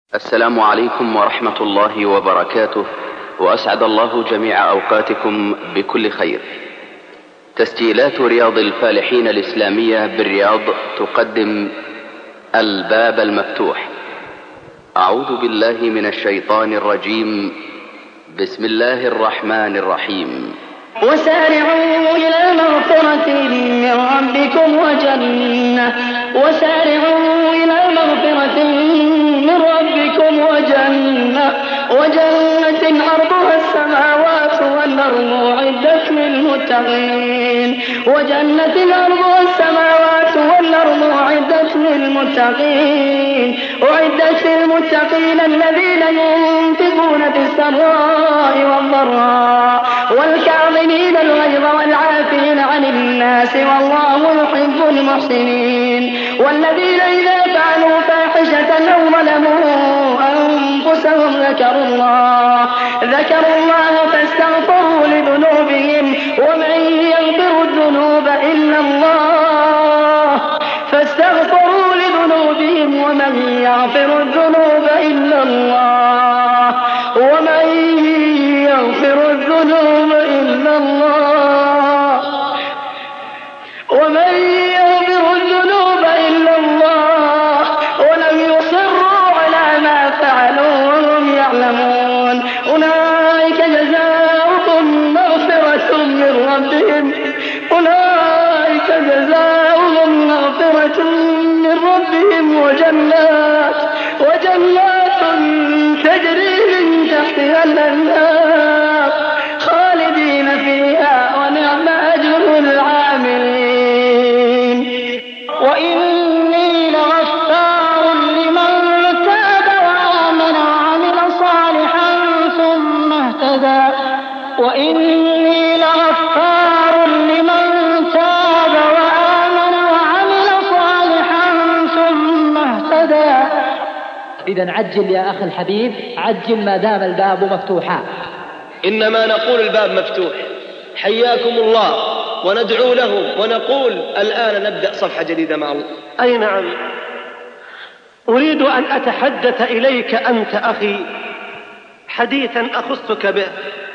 السلام عليكم ورحمة الله وبركاته، وأسعد الله جميع أوقاتكم بكل خير. تسجيلات رياض الفالحين الإسلامية بالرياض تقدم الباب المفتوح. أعوذ بالله من الشيطان الرجيم. بسم الله الرحمن الرحيم. وسارعوا إلى مغفرة من ربكم وجنة أرضها السماوات والأرض أعدت للمتقين الذين ينفقون في السراء والضراء والكاظمين الغيظ والعافين عن الناس والله يحب المحسنين. والذين إذا فعلوا فاحشة أو ظلموا أنفسهم ذكروا الله فاستغفروا لذنوبهم ومن يغفر الذنوب إلا الله ولم يصروا على ما فعلوا وهم يعلمون. أولئك جزاؤهم مغفرة من ربهم وجنات تجري من تحتها الأنهار خالدين فيها ونعم أجر العاملين. وإني لغفار لمن تاب وآمن وعمل صالحا ثم اهتدى إذن عجل يا أخي الحبيب، عجل ما دام الباب مفتوحا. إنما نقول الباب مفتوح، حياكم الله، وندعو لهم ونقول الآن نبدأ صفحة جديدة مع الله. أي نعم، أريد أن أتحدث إليك أنت أخي حديثا أخصك به.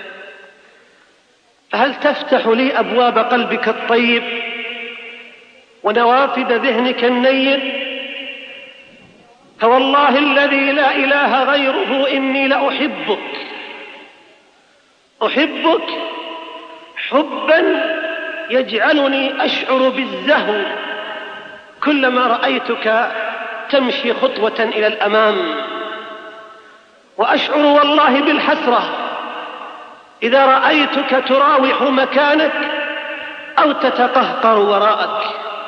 هل تفتح لي أبواب قلبك الطيب ونوافذ ذهنك النير؟ فوالله الذي لا إله غيره إني لأحبك حبا يجعلني أشعر بالزهو كلما رأيتك تمشي خطوة إلى الأمام، وأشعر والله بالحسرة إذا رأيتك تراوح مكانك أو تتقهقر وراءك.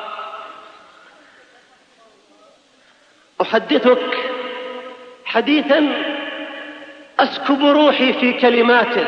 أحدثك حديثا أسكب روحي في كلماته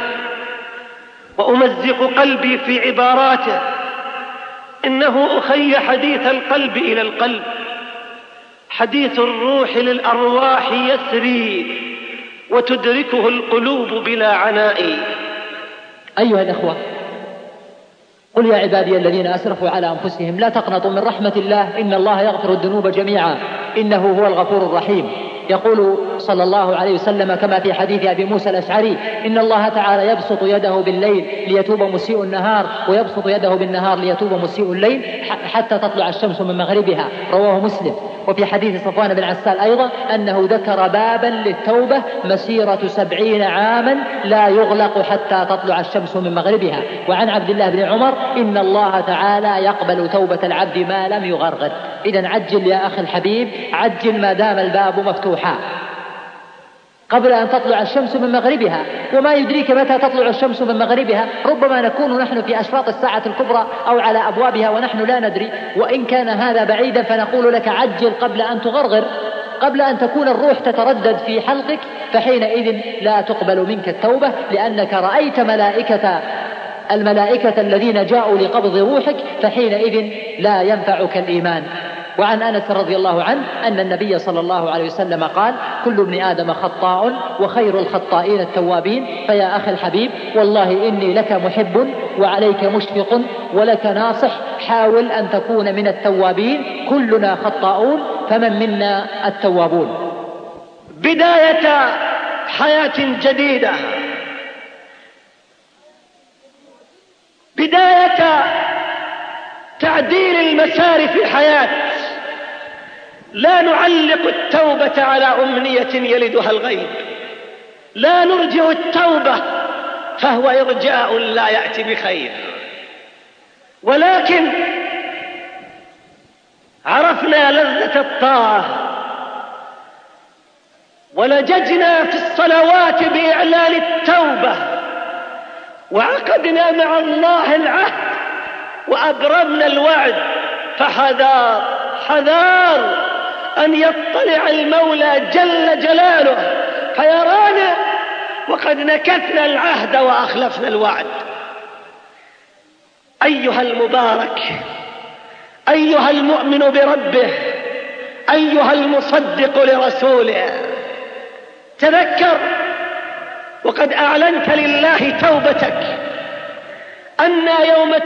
وأمزق قلبي في عباراته. إنه أخي حديث القلب إلى القلب، حديث الروح للأرواح يسري وتدركه القلوب بلا عناء. أيها الأخوة، قل يا عبادي الذين أسرفوا على أنفسهم لا تقنطوا من رحمة الله إن الله يغفر الذنوب جميعا إنه هو الغفور الرحيم. يقول صلى الله عليه وسلم كما في حديث أبي موسى الأشعري إن الله تعالى يبسط يده بالليل ليتوب مسيء النهار ويبسط يده بالنهار ليتوب مسيء الليل حتى تطلع الشمس من مغربها، رواه مسلم. وفي حديث صفوان بن عسال أيضا أنه ذكر بابا للتوبة مسيرة 70 عاما لا يغلق حتى تطلع الشمس من مغربها. وعن عبد الله بن عمر إن الله تعالى يقبل توبة العبد ما لم يغرغر. إذن عجل يا أخي الحبيب، عجل ما دام الباب مفتوحا قبل أن تطلع الشمس من مغربها. وما يدريك متى تطلع الشمس من مغربها؟ ربما نكون نحن في أشراط الساعة الكبرى أو على أبوابها ونحن لا ندري. وإن كان هذا بعيدا فنقول لك عجل قبل أن تغرغر، قبل أن تكون الروح تتردد في حلقك، فحينئذ لا تقبل منك التوبة لأنك رأيت الملائكة الذين جاءوا لقبض روحك، فحينئذ لا ينفعك الإيمان. وعن أنس رضي الله عنه أن النبي صلى الله عليه وسلم قال كل ابن آدم خطاء وخير الخطائين التوابين. فيا أخي الحبيب، والله إني لك محب وعليك مشفق ولك ناصح، حاول أن تكون من التوابين. كلنا خطاؤون فمن منا التوابون. بداية حياة جديدة، بداية تعديل المسار في الحياة. لا نعلق التوبة على أمنية يلدها الغيب، لا نرجع التوبة فهو إرجاء لا يأتي بخير، ولكن عرفنا لذة الطاعة ولججنا في الصلوات بإعلان التوبة، وعقدنا مع الله العهد وأبرمنا الوعد، فحذار حذار أن يطلع المولى جل جلاله فيرانا وقد نكثنا العهد وأخلفنا الوعد. أيها المبارك، أيها المؤمن بربه، أيها المصدق لرسوله، تذكر وقد أعلنت لله توبتك أن يوم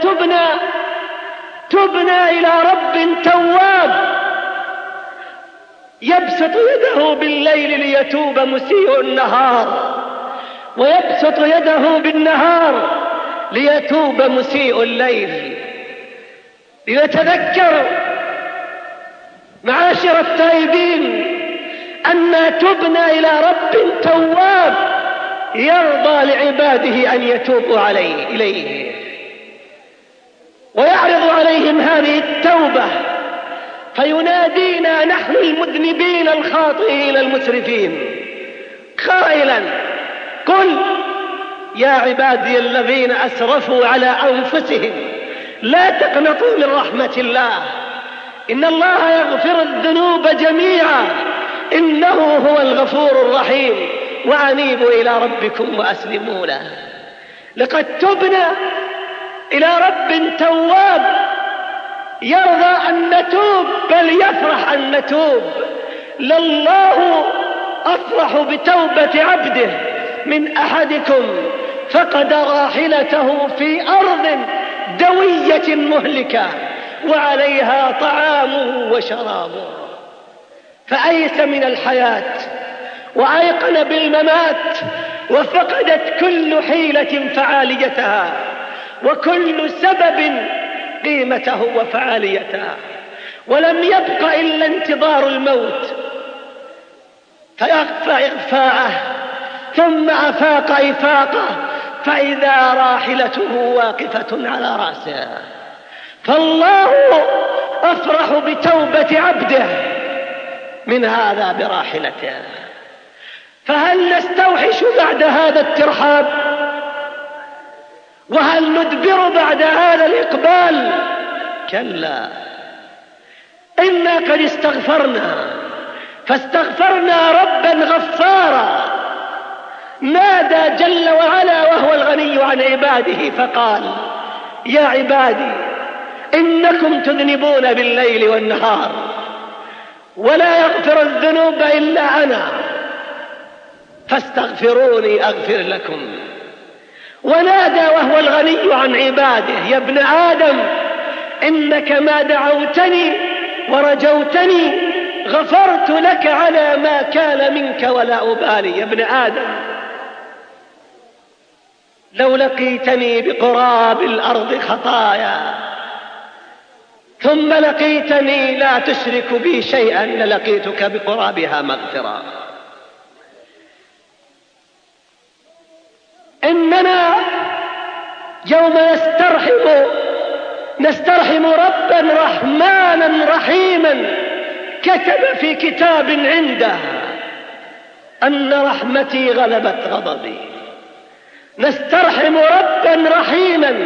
تبنى إلى رب تواب يبسط يده بالليل ليتوب مسيء النهار، ويبسط يده بالنهار ليتوب مسيء الليل. لنتذكر معاشر التائبين أن تبنى إلى رب تواب يرضى لعباده أن يتوبوا إليه ويعرض عليهم هذه التوبة، فينادينا نحن المذنبين الخاطئين المسرفين قائلا: قل يا عبادي الذين أسرفوا على أنفسهم لا تقنطوا من رحمة الله إن الله يغفر الذنوب جميعا إنه هو الغفور الرحيم وأنيبوا إلى ربكم وأسلموا له. لقد تبنا إلى رب تواب يرضى أن نتوب، بل يفرح أن نتوب. لله أفرح بتوبة عبده من أحدكم فقد راحلته في أرض دوية مهلكة وعليها طعامه وشرابه، فأيس من الحياة وأيقن بالممات، وفقدت كل حيلة فعاليتها وكل سبب قيمته وفعاليتها، ولم يبق إلا انتظار الموت فيخفى إغفاءه ثم أفاق إفاقه فإذا راحلته واقفة على رأسه. فالله أفرح بتوبة عبده من هذا براحلته. فهل نستوحش بعد هذا الترحاب؟ وهل ندبر بعد هذا الإقبال؟ كلا، إنا قد استغفرنا، فاستغفرنا ربا غفارا نادى جل وعلا وهو الغني عن عباده فقال: يا عبادي إنكم تذنبون بالليل والنهار ولا يغفر الذنوب إلا أنا فاستغفروني أغفر لكم. ونادى وهو الغني عن عباده: يا ابن آدم إنك ما دعوتني ورجوتني غفرت لك على ما كان منك ولا أبالي. يا ابن آدم لو لقيتني بقراب الأرض خطايا ثم لقيتني لا تشرك بي شيئا للقيتك بقرابها مغفرة. إننا يوم نسترحم ربا رحمانا رحيما كتب في كتاب عنده أن رحمتي غلبت غضبي. نسترحم ربا رحيما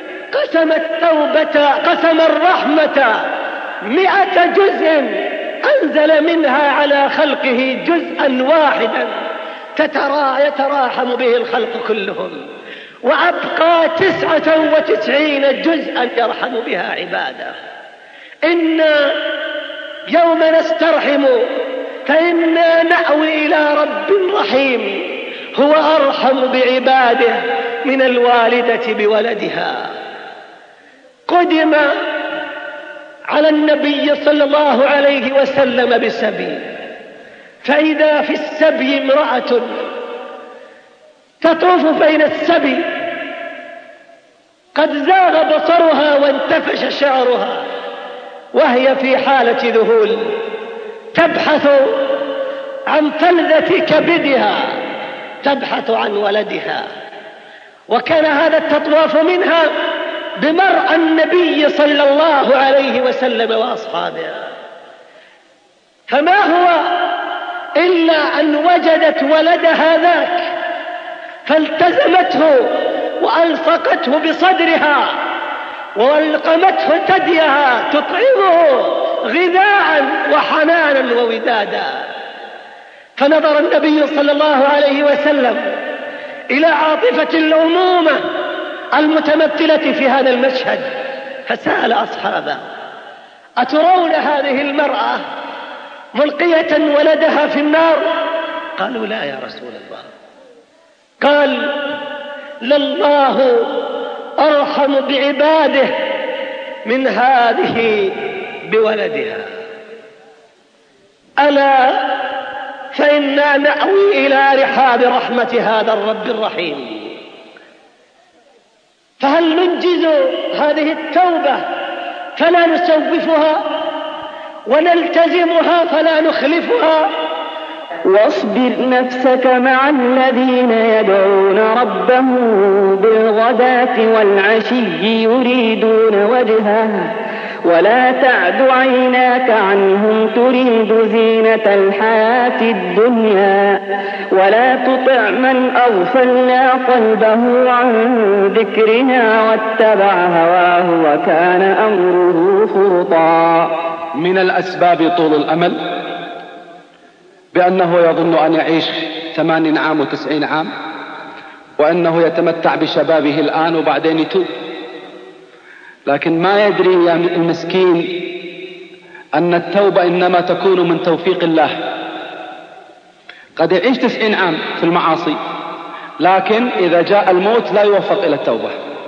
قسم الرحمة 100 جزء أنزل منها على خلقه جزءا واحدا يتراحم به الخلق كلهم، وأبقى 99 جزءا يرحم بها عباده. إنا يوم نسترحم فإنا نأوي إلى رب رحيم هو أرحم بعباده من الوالدة بولدها. قدم على النبي صلى الله عليه وسلم بسبي فإذا في السبي امرأة تطوف بين السبي قد زاغ بصرها وانتفش شعرها وهي في حالة ذهول تبحث عن فلذة كبدها، تبحث عن ولدها. وكان هذا التطواف منها بمرأى النبي صلى الله عليه وسلم وأصحابه، فما هو إلا أن وجدت ولدها ذاك فالتزمته وألصقته بصدرها وألقمته ثديها تطعمه غذاء وحنانا وودادا. فنظر النبي صلى الله عليه وسلم إلى عاطفة الأمومة المتمثلة في هذا المشهد فسأل أصحابه: أترون هذه المرأة ملقية ولدها في النار؟ قالوا: لا يا رسول الله. قال: لله أرحم بعباده من هذه بولدها، ألا فإنا نأوي إلى رحاب رحمة هذا الرب الرحيم. فهل ننجز هذه التوبة فلا نسوفها ونلتزمها فلا نخلفها؟ واصبر نفسك مع الذين يدعون ربهم بالغداة والعشي يريدون وجهه ولا تعد عيناك عنهم تريد زينة الحياة الدنيا ولا تطع من أغفلنا قلبه عن ذكرنا واتبع هواه وكان أمره فرطا. من الأسباب طول الأمل، بأنه يظن أن يعيش 80 عام و90 عام، وأنه يتمتع بشبابه الآن وبعدين يتوب، لكن ما يدري يا المسكين أن التوبة إنما تكون من توفيق الله. قد يعيش 90 عام في المعاصي، لكن إذا جاء الموت لا يوفق إلى التوبة.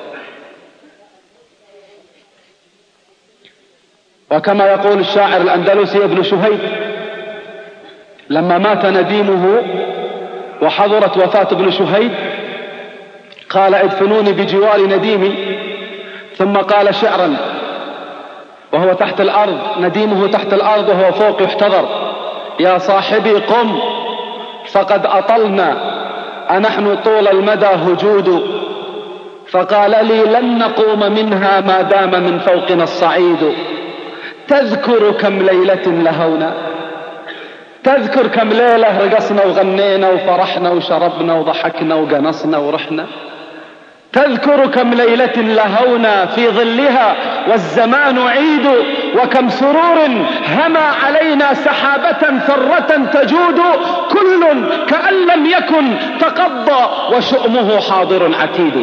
وكما يقول الشاعر الأندلسي ابن شهيد: لما مات نديمه وحضرت وفاة ابن شهيد قال: ادفنوني بجوار نديمي. ثم قال شعرا وهو تحت الأرض، نديمه تحت الأرض وهو فوق يحتضر: يا صاحبي قم فقد أطلنا أنحن طول المدى هجود. فقال لي: لن نقوم منها ما دام من فوقنا الصعيد. تذكر كم ليلة لهونا، تذكر كم ليلة رقصنا وغنينا وفرحنا وشربنا وضحكنا وقنصنا ورحنا. تذكر كم ليلة لهونا في ظلها والزمان عيد، وكم سرور هما علينا سحابة ثرة تجود. كل كأن لم يكن تقضى وشؤمه حاضر عتيد.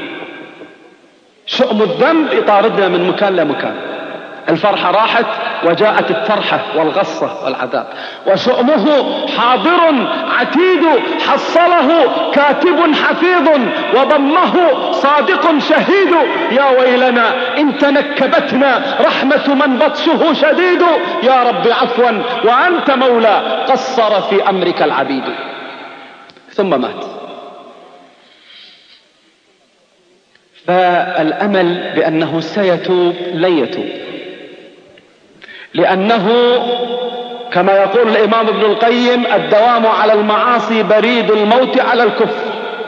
شؤم الذنب يطاردنا من مكان لمكان. الفرحة راحت وجاءت الترحة والغصة والعذاب، وشؤمه حاضر عتيد. حصله كاتب حفيظ وضمه صادق شهيد. يا ويلنا إن تنكبتنا رحمة من بطشه شديد. يا رب عفوا وأنت مولى قصر في أمرك العبيد. ثم مات. فالأمل بأنه سيتوب لن يتوب، لأنه كما يقول الإمام ابن القيم: الدوام على المعاصي بريد الموت على الكفر،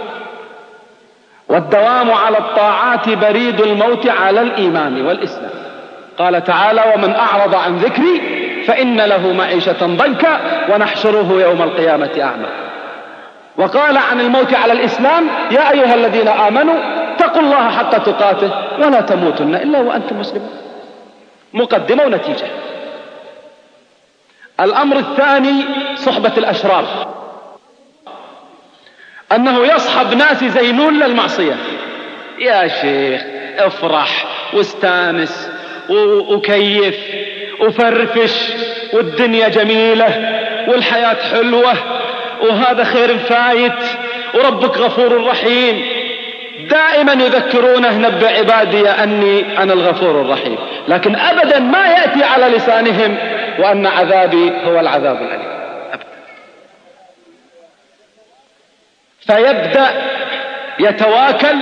والدوام على الطاعات بريد الموت على الإيمان والإسلام. قال تعالى: ومن أعرض عن ذكري فإن له معيشة ضنكا ونحشره يوم القيامة أعمى. وقال عن الموت على الإسلام: يا أيها الذين آمنوا اتقوا الله حق تقاته ولا تموتن إلا وأنتم مسلمون. مقدمة ونتيجة. الأمر الثاني صحبة الأشرار، أنه يصحب ناس يزينون للمعصية. يا شيخ افرح واستانس وكيف وفرفش، والدنيا جميلة والحياة حلوة وهذا خير فايت وربك غفور رحيم. دائما يذكرونه: نبئ عبادي أني أنا الغفور الرحيم، لكن أبدا ما يأتي على لسانهم وأن عذابي هو العذاب الأليم. أبدا. فيبدأ يتواكل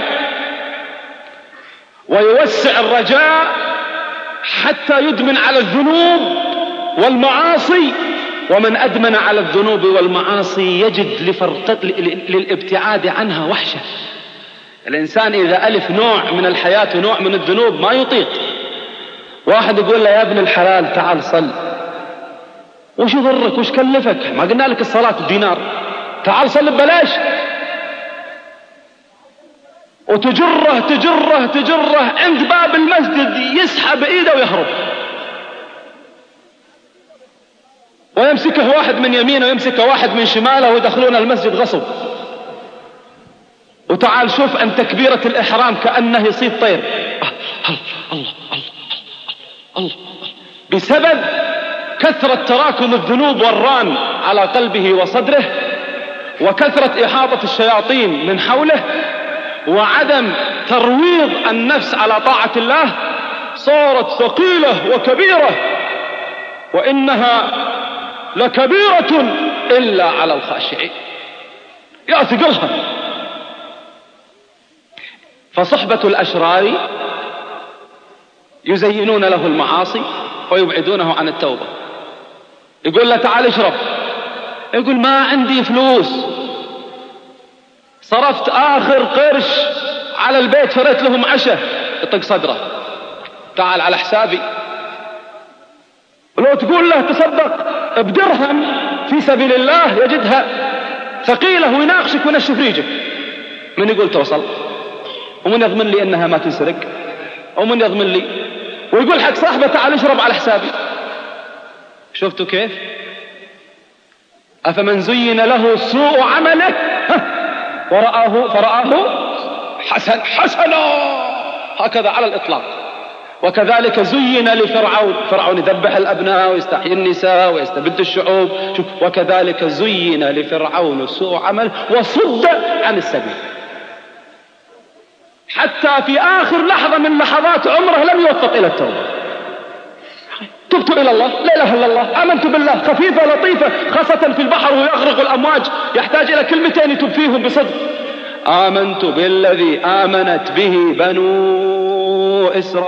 ويوسع الرجاء حتى يدمن على الذنوب والمعاصي. ومن أدمن على الذنوب والمعاصي يجد للابتعاد عنها وحشة. الإنسان إذا ألف نوع من الحياة ونوع من الذنوب ما يطيق. واحد يقول له يا ابن الحلال تعال صل، وش يضرك وش كلفك؟ ما قلنا لك الصلاة بدينار، تعال صل ببلاش. وتجره تجره تجره عند باب المسجد يسحب ايده ويهرب، ويمسكه واحد من يمينه ويمسكه واحد من شماله ويدخلون المسجد غصب. وتعال شوف عن تكبيرة الإحرام كأنه يصيد طير، الله الله الله الله، بسبب كثرة تراكم الذنوب والران على قلبه وصدره، وكثرة إحاطة الشياطين من حوله، وعدم ترويض النفس على طاعة الله. صارت ثقيلة وكبيرة، وإنها لكبيرة إلا على الخاشعين. يا ثقلها. فصحبة الأشرار يزينون له المعاصي ويبعدونه عن التوبة. يقول له تعال اشرب، يقول ما عندي فلوس، صرفت آخر قرش على البيت فريت لهم عشاء. يطق صدره، تعال على حسابي. ولو تقول له تصدق بدرهم في سبيل الله يجدها ثقيلة ويناقشك وينشف ريجك. من يقول توصل؟ ومن يضمن لي انها ما تنسرق؟ ومن يضمن لي؟ ويقول حق صاحبه تعال اشرب على حسابي. شفتوا كيف؟ افمن زين له سوء عمله فرآه حسنا، هكذا على الاطلاق. وكذلك زين فرعون يذبح الابناء ويستحيي النساء ويستبد الشعوب. شوف، وكذلك زين لفرعون سوء عمل وصد عن السبيل، حتى في آخر لحظة من لحظات عمره لم يوفق إلى التوبة. تبت إلى الله، لا إله إلا الله، آمنت بالله، خفيفة لطيفة، خاصة في البحر ويغرق الأمواج، يحتاج إلى كلمتين يتوب فيهم بصدق. آمنت بالذي آمنت به بنو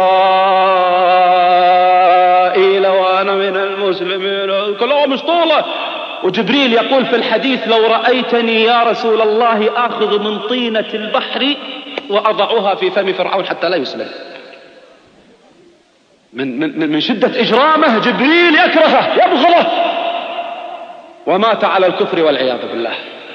إسرائيل وأنا من المسلمين. كلها مش طولة. وجبريل يقول في الحديث لو رأيتني يا رسول الله آخذ من طينة البحر وأضعها في فم فرعون حتى لا يسلم. من شدة إجرامه جبريل يكرهه يبغضه، ومات على الكفر والعياذ بالله.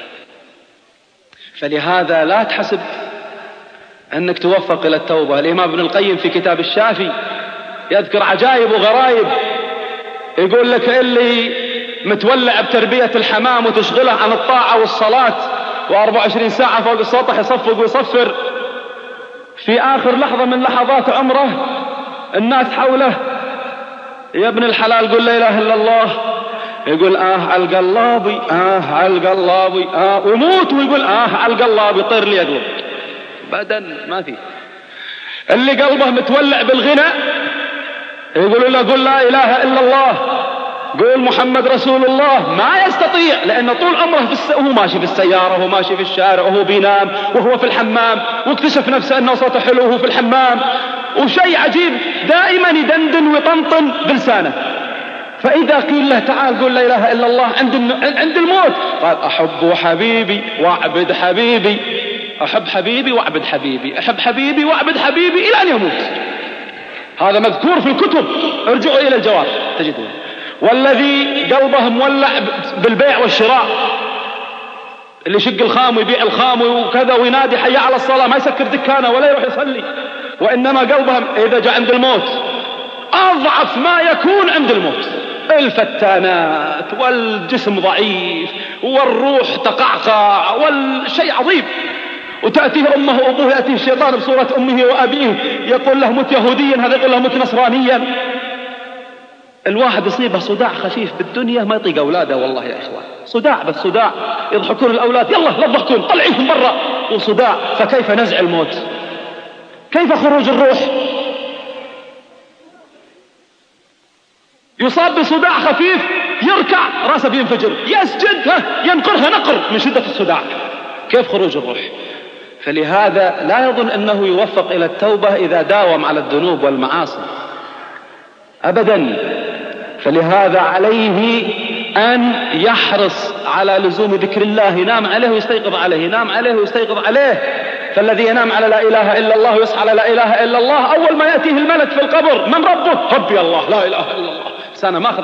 فلهذا لا تحسب أنك توفق إلى التوبة. الإمام ابن القيم في كتاب الشافي يذكر عجائب وغرائب، يقول لك اللي متولع بتربية الحمام وتشغله عن الطاعة والصلاة و24 ساعة فوق السطح يصفق ويصفر، في آخر لحظة من لحظات عمره الناس حوله يا ابن الحلال قل لا إله إلا الله، يقول على القلابي على القلابي ويموت ويقول على القلابي طير لي أقلب بدن ما في. اللي قلبه متولع بالغنى يقول له قل لا إله إلا الله، قول محمد رسول الله، ما يستطيع، لأنه طول عمره وهو ماشي في السيارة وهو ماشي في الشارع وهو بينام وهو في الحمام، واكتشف نفسه أنه صوته حلو وهو في الحمام، وشيء عجيب دائما يدندن ويطنطن بلسانه. فإذا قيل له تعال قول لا إله إلا الله عند الموت، قال أحب حبيبي وأعبد حبيبي، أحب حبيبي وأعبد حبيبي، أحب حبيبي وأعبد حبيبي إلى أن يموت. هذا مذكور في الكتب، ارجعوا إلى الجواب تجدون. والذي قلبه مولع بالبيع والشراء، اللي يشق الخام ويبيع الخام وكذا وينادي حي على الصلاة، ما يسكر دكانه ولا يروح يصلي، وإنما قلبه إذا جاء عند الموت أضعف ما يكون عند الموت، الفتانات والجسم ضعيف والروح تقعقع والشيء عظيم. وتأتيه أمه وأبوه، يأتيه الشيطان بصورة أمه وأبيه يقول له مت يهوديا، هذا يقول له مت نصرانيا. الواحد يصيبه صداع خفيف بالدنيا ما يطيق أولاده، والله يا إخوان صداع، بس صداع يضحكون الأولاد، يلا لا تضحكون طلعيهم برا، وصداع. فكيف نزع الموت؟ كيف خروج الروح؟ يصاب بصداع خفيف يركع راسه بينفجر، يسجد ينقرها نقر من شدة الصداع. كيف خروج الروح؟ فلهذا لا يظن أنه يوفق إلى التوبة إذا داوم على الذنوب والمعاصي أبدا. فلهذا عليه أن يحرص على لزوم ذكر الله، ينام عليه ويستيقظ عليه، ينام عليه ويستيقظ عليه. فالذي ينام على لا إله إلا الله ويصحى على لا إله إلا الله، أول ما يأتيه الملك في القبر: من ربك؟ ربي الله، لا إله إلا الله. سنة ماخذ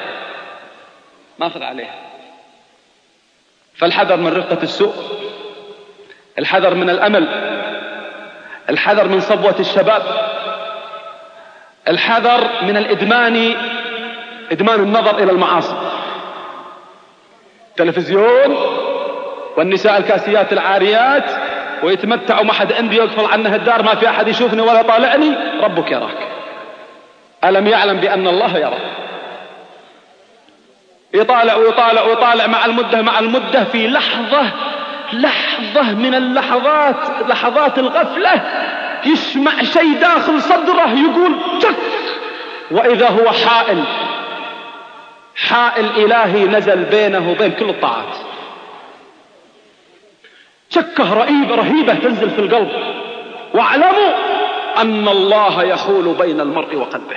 عليه. فالحذر من رقة السوء، الحذر من الأمل، الحذر من صبوة الشباب، الحذر من إدمان النظر إلى المعاصي. تلفزيون والنساء الكاسيات العاريات، ويتمتعوا ما حد عندي يقفل عنه الدار، ما في أحد يشوفني ولا طالعني. ربك يراك، ألم يعلم بأن الله يرى؟ يطالع مع المدة في لحظة من لحظات الغفلة يسمع شيء داخل صدره يقول شك، وإذا هو حائل إلهي نزل بينه وبين كل الطاعات. شكه رهيبة تنزل في القلب. واعلموا أن الله يحول بين المرء وقلبه.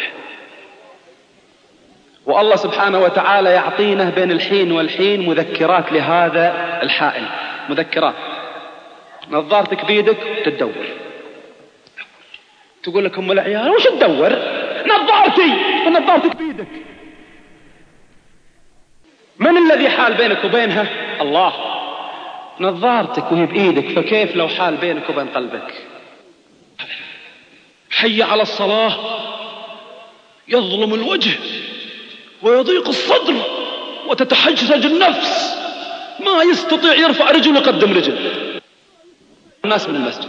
والله سبحانه وتعالى يعطينا بين الحين والحين مذكرات لهذا الحائل، مذكرات. نظارتك بيدك تدور، تقول لك أم العيال وش تدور؟ نظارتك بيدك. من الذي حال بينك وبينها؟ الله. نظارتك وهي بإيدك، فكيف لو حال بينك وبين قلبك؟ حي على الصلاة يظلم الوجه ويضيق الصدر وتتحجج النفس، ما يستطيع يرفع رجل ويقدم رجل. الناس من المسجد.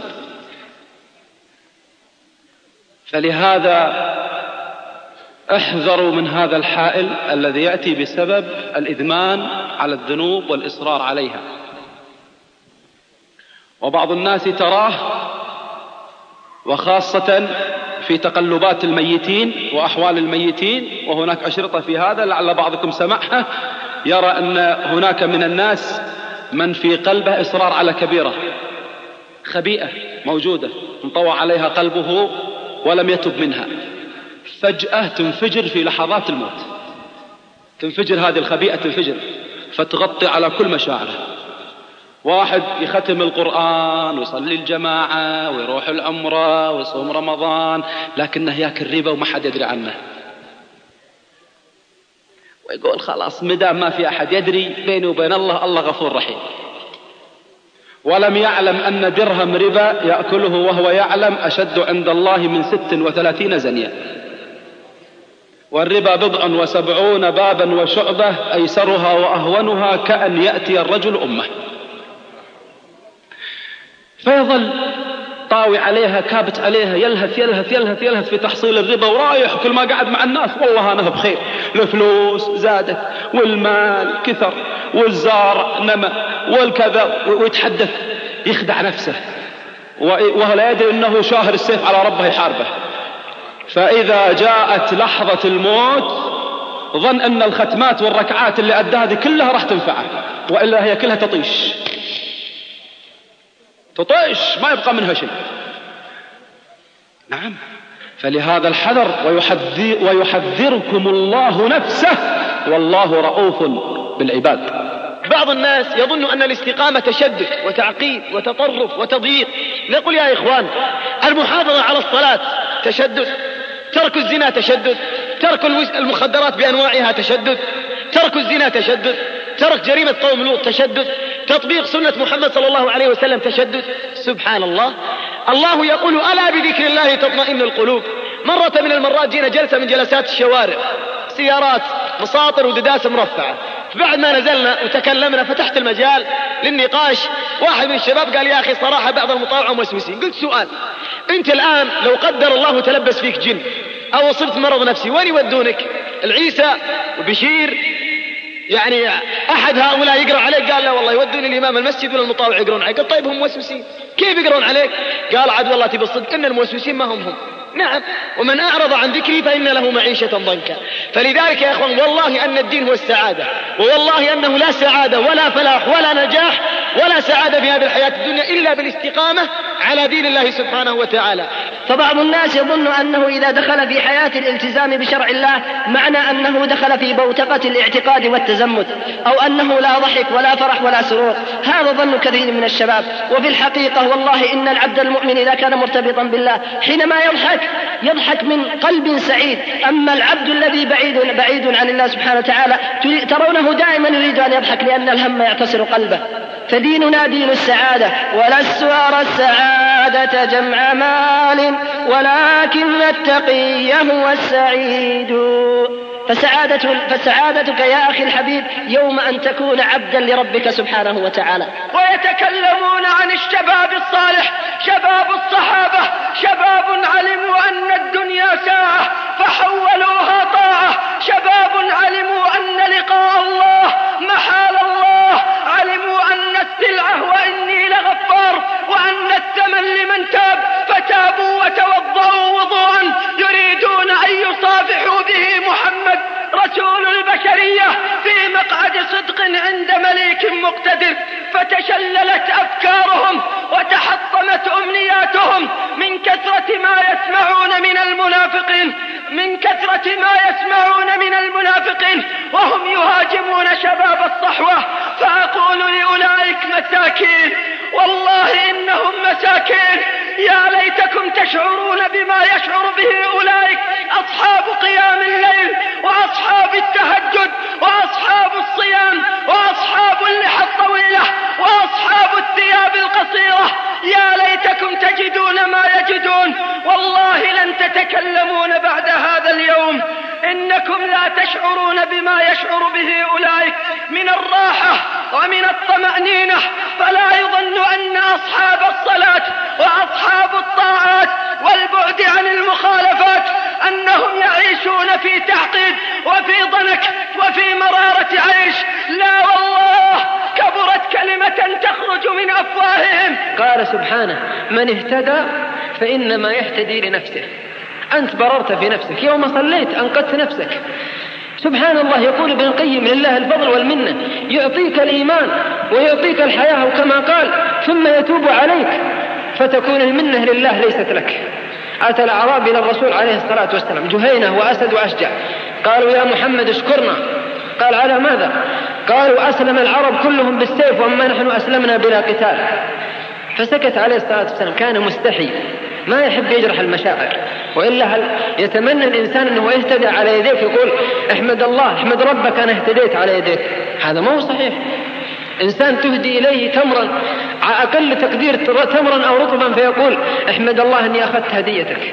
فلهذا احذروا من هذا الحائل الذي يأتي بسبب الإدمان على الذنوب والإصرار عليها. وبعض الناس تراه، وخاصة في تقلبات الميتين وأحوال الميتين، وهناك أشرطة في هذا لعل بعضكم سمعها، يرى أن هناك من الناس من في قلبه إصرار على كبيرة خبيئة موجودة انطوى عليها قلبه ولم يتب منها، فجأة تنفجر في لحظات الموت، تنفجر هذه الخبيئة، تنفجر فتغطي على كل مشاعره. واحد يختم القرآن ويصلي الجماعة ويروح العمرة ويصوم رمضان، لكنه ياكل ربا وما حد يدري عنه، ويقول خلاص مدام ما في أحد يدري، بيني وبين الله غفور رحيم. ولم يعلم أن درهم ربا يأكله وهو يعلم أشد عند الله من 36 زنيا. والربا 70 بابا وشعبة، أيسرها وأهونها كأن يأتي الرجل أمه. فيظل طاوي عليها، كابت عليها، يلهث في تحصيل الربا، ورايح كل ما قعد مع الناس والله أنا بخير، الفلوس زادت والمال كثر والزارع نمى والكذا، ويتحدث يخدع نفسه وهو لا يدري أنه شاهر السيف على ربه يحاربه. فإذا جاءت لحظة الموت ظن أن الختمات والركعات اللي أداها هذه كلها راح تنفعه، وإلا هي كلها تطيش ما يبقى منها شيء. نعم. فلهذا الحذر، ويحذركم الله نفسه والله رؤوف بالعباد. بعض الناس يظن أن الاستقامة تشدد وتعقيد وتطرف وتضييق. نقول يا إخوان، المحافظة على الصلاة تشدد، ترك الزنا تشدد، ترك المخدرات بأنواعها تشدد، ترك الزنا تشدد، ترك جريمة قوم لوط تشدد، تطبيق سنة محمد صلى الله عليه وسلم تشدد. سبحان الله، الله يقول ألا بذكر الله تطمئن القلوب. مرة من المرات جينا جلسة من جلسات الشوارع، سيارات مساطر ودداس مرفعة، بعد ما نزلنا وتكلمنا فتحت المجال للنقاش، واحد من الشباب قال يا أخي صراحة بعض المطاوعة موسوسين. قلت سؤال، أنت الآن لو قدر الله تلبس فيك جن أو أصبت مرض نفسي وين يودونك؟ العيسى وبشير يعني أحد هؤلاء يقرأ عليك؟ قال لا والله يودوني الإمام المسجد ولا المطاوع يقرون عليك. قلت طيب هم موسوسين كيف يقرون عليك؟ قال عاد والله تبي الصدق إن الموسوسين ما هم. نعم، ومن أعرض عن ذكري فإن له معيشة ضنكا. فلذلك يا أخوان والله أن الدين هو السعادة، ووالله أنه لا سعادة ولا فلاح ولا نجاح ولا سعادة في هذه الحياة الدنيا إلا بالاستقامة على دين الله سبحانه وتعالى. فبعض الناس يظن أنه إذا دخل في حياة الالتزام بشرع الله معنى أنه دخل في بوتقة الاعتقاد والتزمت، أو أنه لا ضحك ولا فرح ولا سرور. هذا ظن كثير من الشباب. وفي الحقيقة والله إن العبد المؤمن إذا كان مرتبطا بالله حينما يضحك من قلب سعيد. أما العبد الذي بعيد عن الله سبحانه وتعالى ترونه دائما يريد أن يضحك لأن الهم يعتصر قلبه. فديننا دين السعادة، ولست أرى السعادة جمع مال ولكن التقي هو السعيد. فسعادتك يا أخي الحبيب يوم أن تكون عبدا لربك سبحانه وتعالى. ويتكلمون عن الشباب الصالح، شباب الصحابة، شباب علموا أن الدنيا ساعة فحولوها طاعة، شباب علموا أن لقاء الله محال الله، علموا أن السلعة وإني لغفار، وأن الثمن لمن تاب فتابوا وتوضأوا وضوءا يريدون أن يصافحوا به محمد رسول البشرية في مقعد صدق عند مليك مقتدر. فتشللت أفكارهم وتحطمت أمنياتهم من كثرة ما يسمعون من المنافقين وهم يهاجمون شباب الصحوة. فأقول لأولئك مساكين، والله إنهم مساكين، يا ليتكم تشعرون بما يشعر به أولئك أصحاب قيام الليل وأصحاب التهجد وأصحاب الصيام وأصحاب اللحى الطويلة وأصحاب الثياب القصيرة. يا ليتكم تجدون ما يجدون. والله لن تتكلمون بعد هذا اليوم. إنكم لا تشعرون بما يشعر به أولئك من الراحة ومن الطمأنينة. فلا يظن أن أصحاب الصلاة وأصحاب الطاعات والبعد عن المخالفات أنهم يعيشون في تعقيد وفي ضنك وفي مرارة عيش. لا والله، كبرت كلمة تخرج من أفواههم. قال سبحانه: من اهتدى فإنما يهتدي لنفسه. أنت بررت في نفسك، يوم صليت أنقذت نفسك. سبحان الله، يقول ابن القيم: لله الفضل والمنة، يعطيك الإيمان ويعطيك الحياة كما قال، ثم يتوب عليك فتكون المنة لله ليست لك. أتى الأعرابي إلى الرسول عليه الصلاة والسلام، جهينة وأسد وأشجع، قالوا: يا محمد اشكرنا. قال: على ماذا؟ قالوا: أسلم العرب كلهم بالسيف وأما نحن أسلمنا بلا قتال. فسكت عليه الصلاة والسلام، كان مستحي، ما يحب يجرح المشاعر، وإلا هل يتمنى الإنسان أنه يهتدي على يديك يقول: احمد الله، احمد ربك أنا اهتديت على يديك؟ هذا ما هو صحيح. إنسان تهدي إليه تمرا، أقل تقدير تمرا أو رطبا، فيقول: احمد الله أني أخذت هديتك،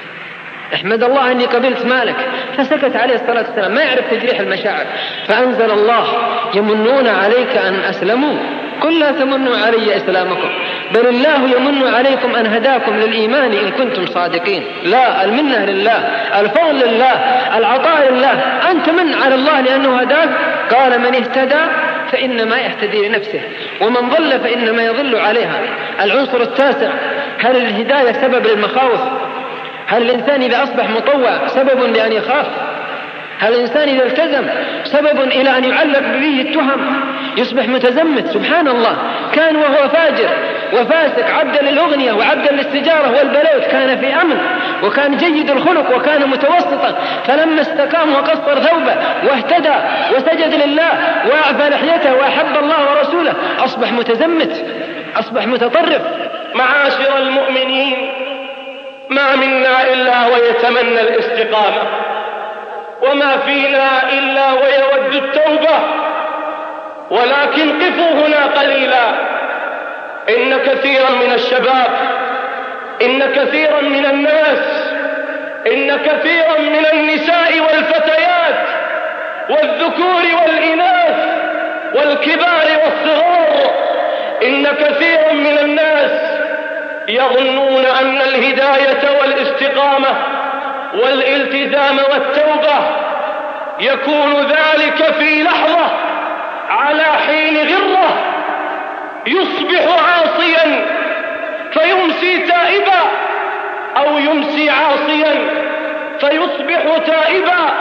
احمد الله أني قبلت مالك. فسكت عليه الصلاة والسلام، ما يعرف تجريح المشاعر. فأنزل الله: يمنون عليك أن أسلموا، قل لا تمنوا علي إسلامكم، بل الله يمن عليكم أن هداكم للإيمان إن كنتم صادقين. لا، المنة لله، الفضل لله، العطاء لله. أنت من على الله لأنه هداك. قال: من اهتدى فإنما يهتدي لنفسه، ومن ضل فإنما يضل عليها. العنصر التاسع: هل الهداية سبب للمخاوف؟ هل الإنسان إذا أصبح مطوع سبب لأن يخاف؟ هل الإنسان إذا التزم سبب إلى أن يعلق به التهم يصبح متزمت؟ سبحان الله، كان وهو فاجر وفاسق، عبدا للأغنية وعبدا للسجارة والبلوت، كان في أمن وكان جيد الخلق وكان متوسطا، فلما استقام وقصر ثوبه واهتدى وسجد لله وأعفى لحيته وأحب الله ورسوله أصبح متزمت، أصبح متطرف. معاشر المؤمنين، ما منا إلا ويتمنى الاستقامة، وما فينا إلا ويود التوبة، ولكن قفوا هنا قليلا. إن كثيرا من الشباب، إن كثيرا من الناس، إن كثيرا من النساء والفتيات والذكور والإناث والكبار والصغار، إن كثيرا من الناس يظنون أن الهداية والاستقامة والالتزام والتوبة يكون ذلك في لحظة على حين غرة، يصبح عاصيا فيمسي تائبا، أو يمسي عاصيا فيصبح تائبا.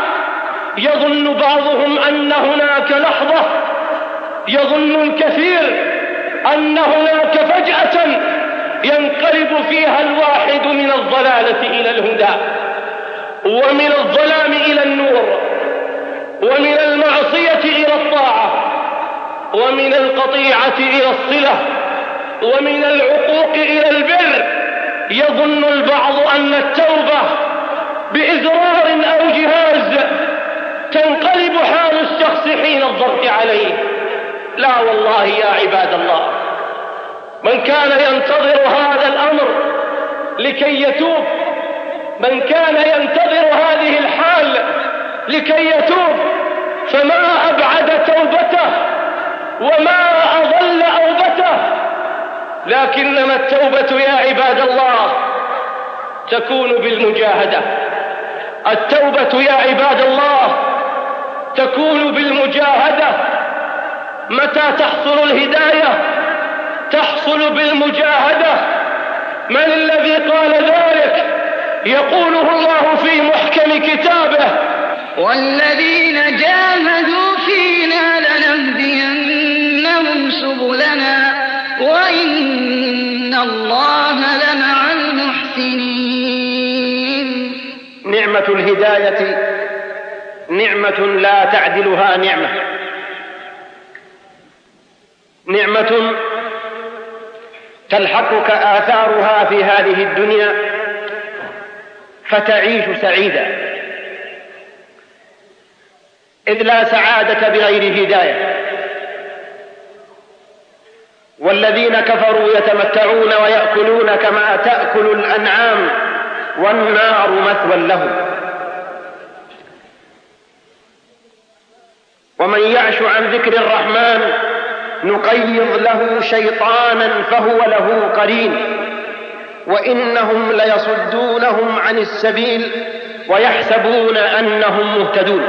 يظن بعضهم أن هناك لحظة، يظن الكثير أن هناك فجأة ينقلب فيها الواحد من الضلالة إلى الهدى، ومن الظلام إلى النور، ومن المعصية إلى الطاعة، ومن القطيعة إلى الصلة، ومن العقوق إلى البر. يظن البعض أن التوبة بإزرار أو جهاز تنقلب حال الشخص حين الضغط عليه. لا والله يا عباد الله، من كان ينتظر هذا الأمر لكي يتوب، من كان ينتظر هذه الحال لكي يتوب، فما أبعد توبته وما أضل أوبته. لكنما التوبة يا عباد الله تكون بالمجاهدة. التوبة يا عباد الله تكون بالمجاهدة. متى تحصل الهداية؟ تحصل بالمجاهدة. من الذي قال ذلك؟ يقوله الله في محكم كتابه: والذين جاهدوا فينا لنهدينهم سبلنا وإن الله لمع المحسنين. نعمة الهداية نعمة لا تعدلها نعمة، نعمة تلحقك آثارها في هذه الدنيا فتعيش سعيدا، إذ لا سعادة بغير هداية. والذين كفروا يتمتعون ويأكلون كما تأكل الأنعام والنار مثوى لهم. ومن يعش عن ذكر الرحمن نقيض له شيطانا فهو له قرين وإنهم ليصدونهم عن السبيل ويحسبون أنهم مهتدون.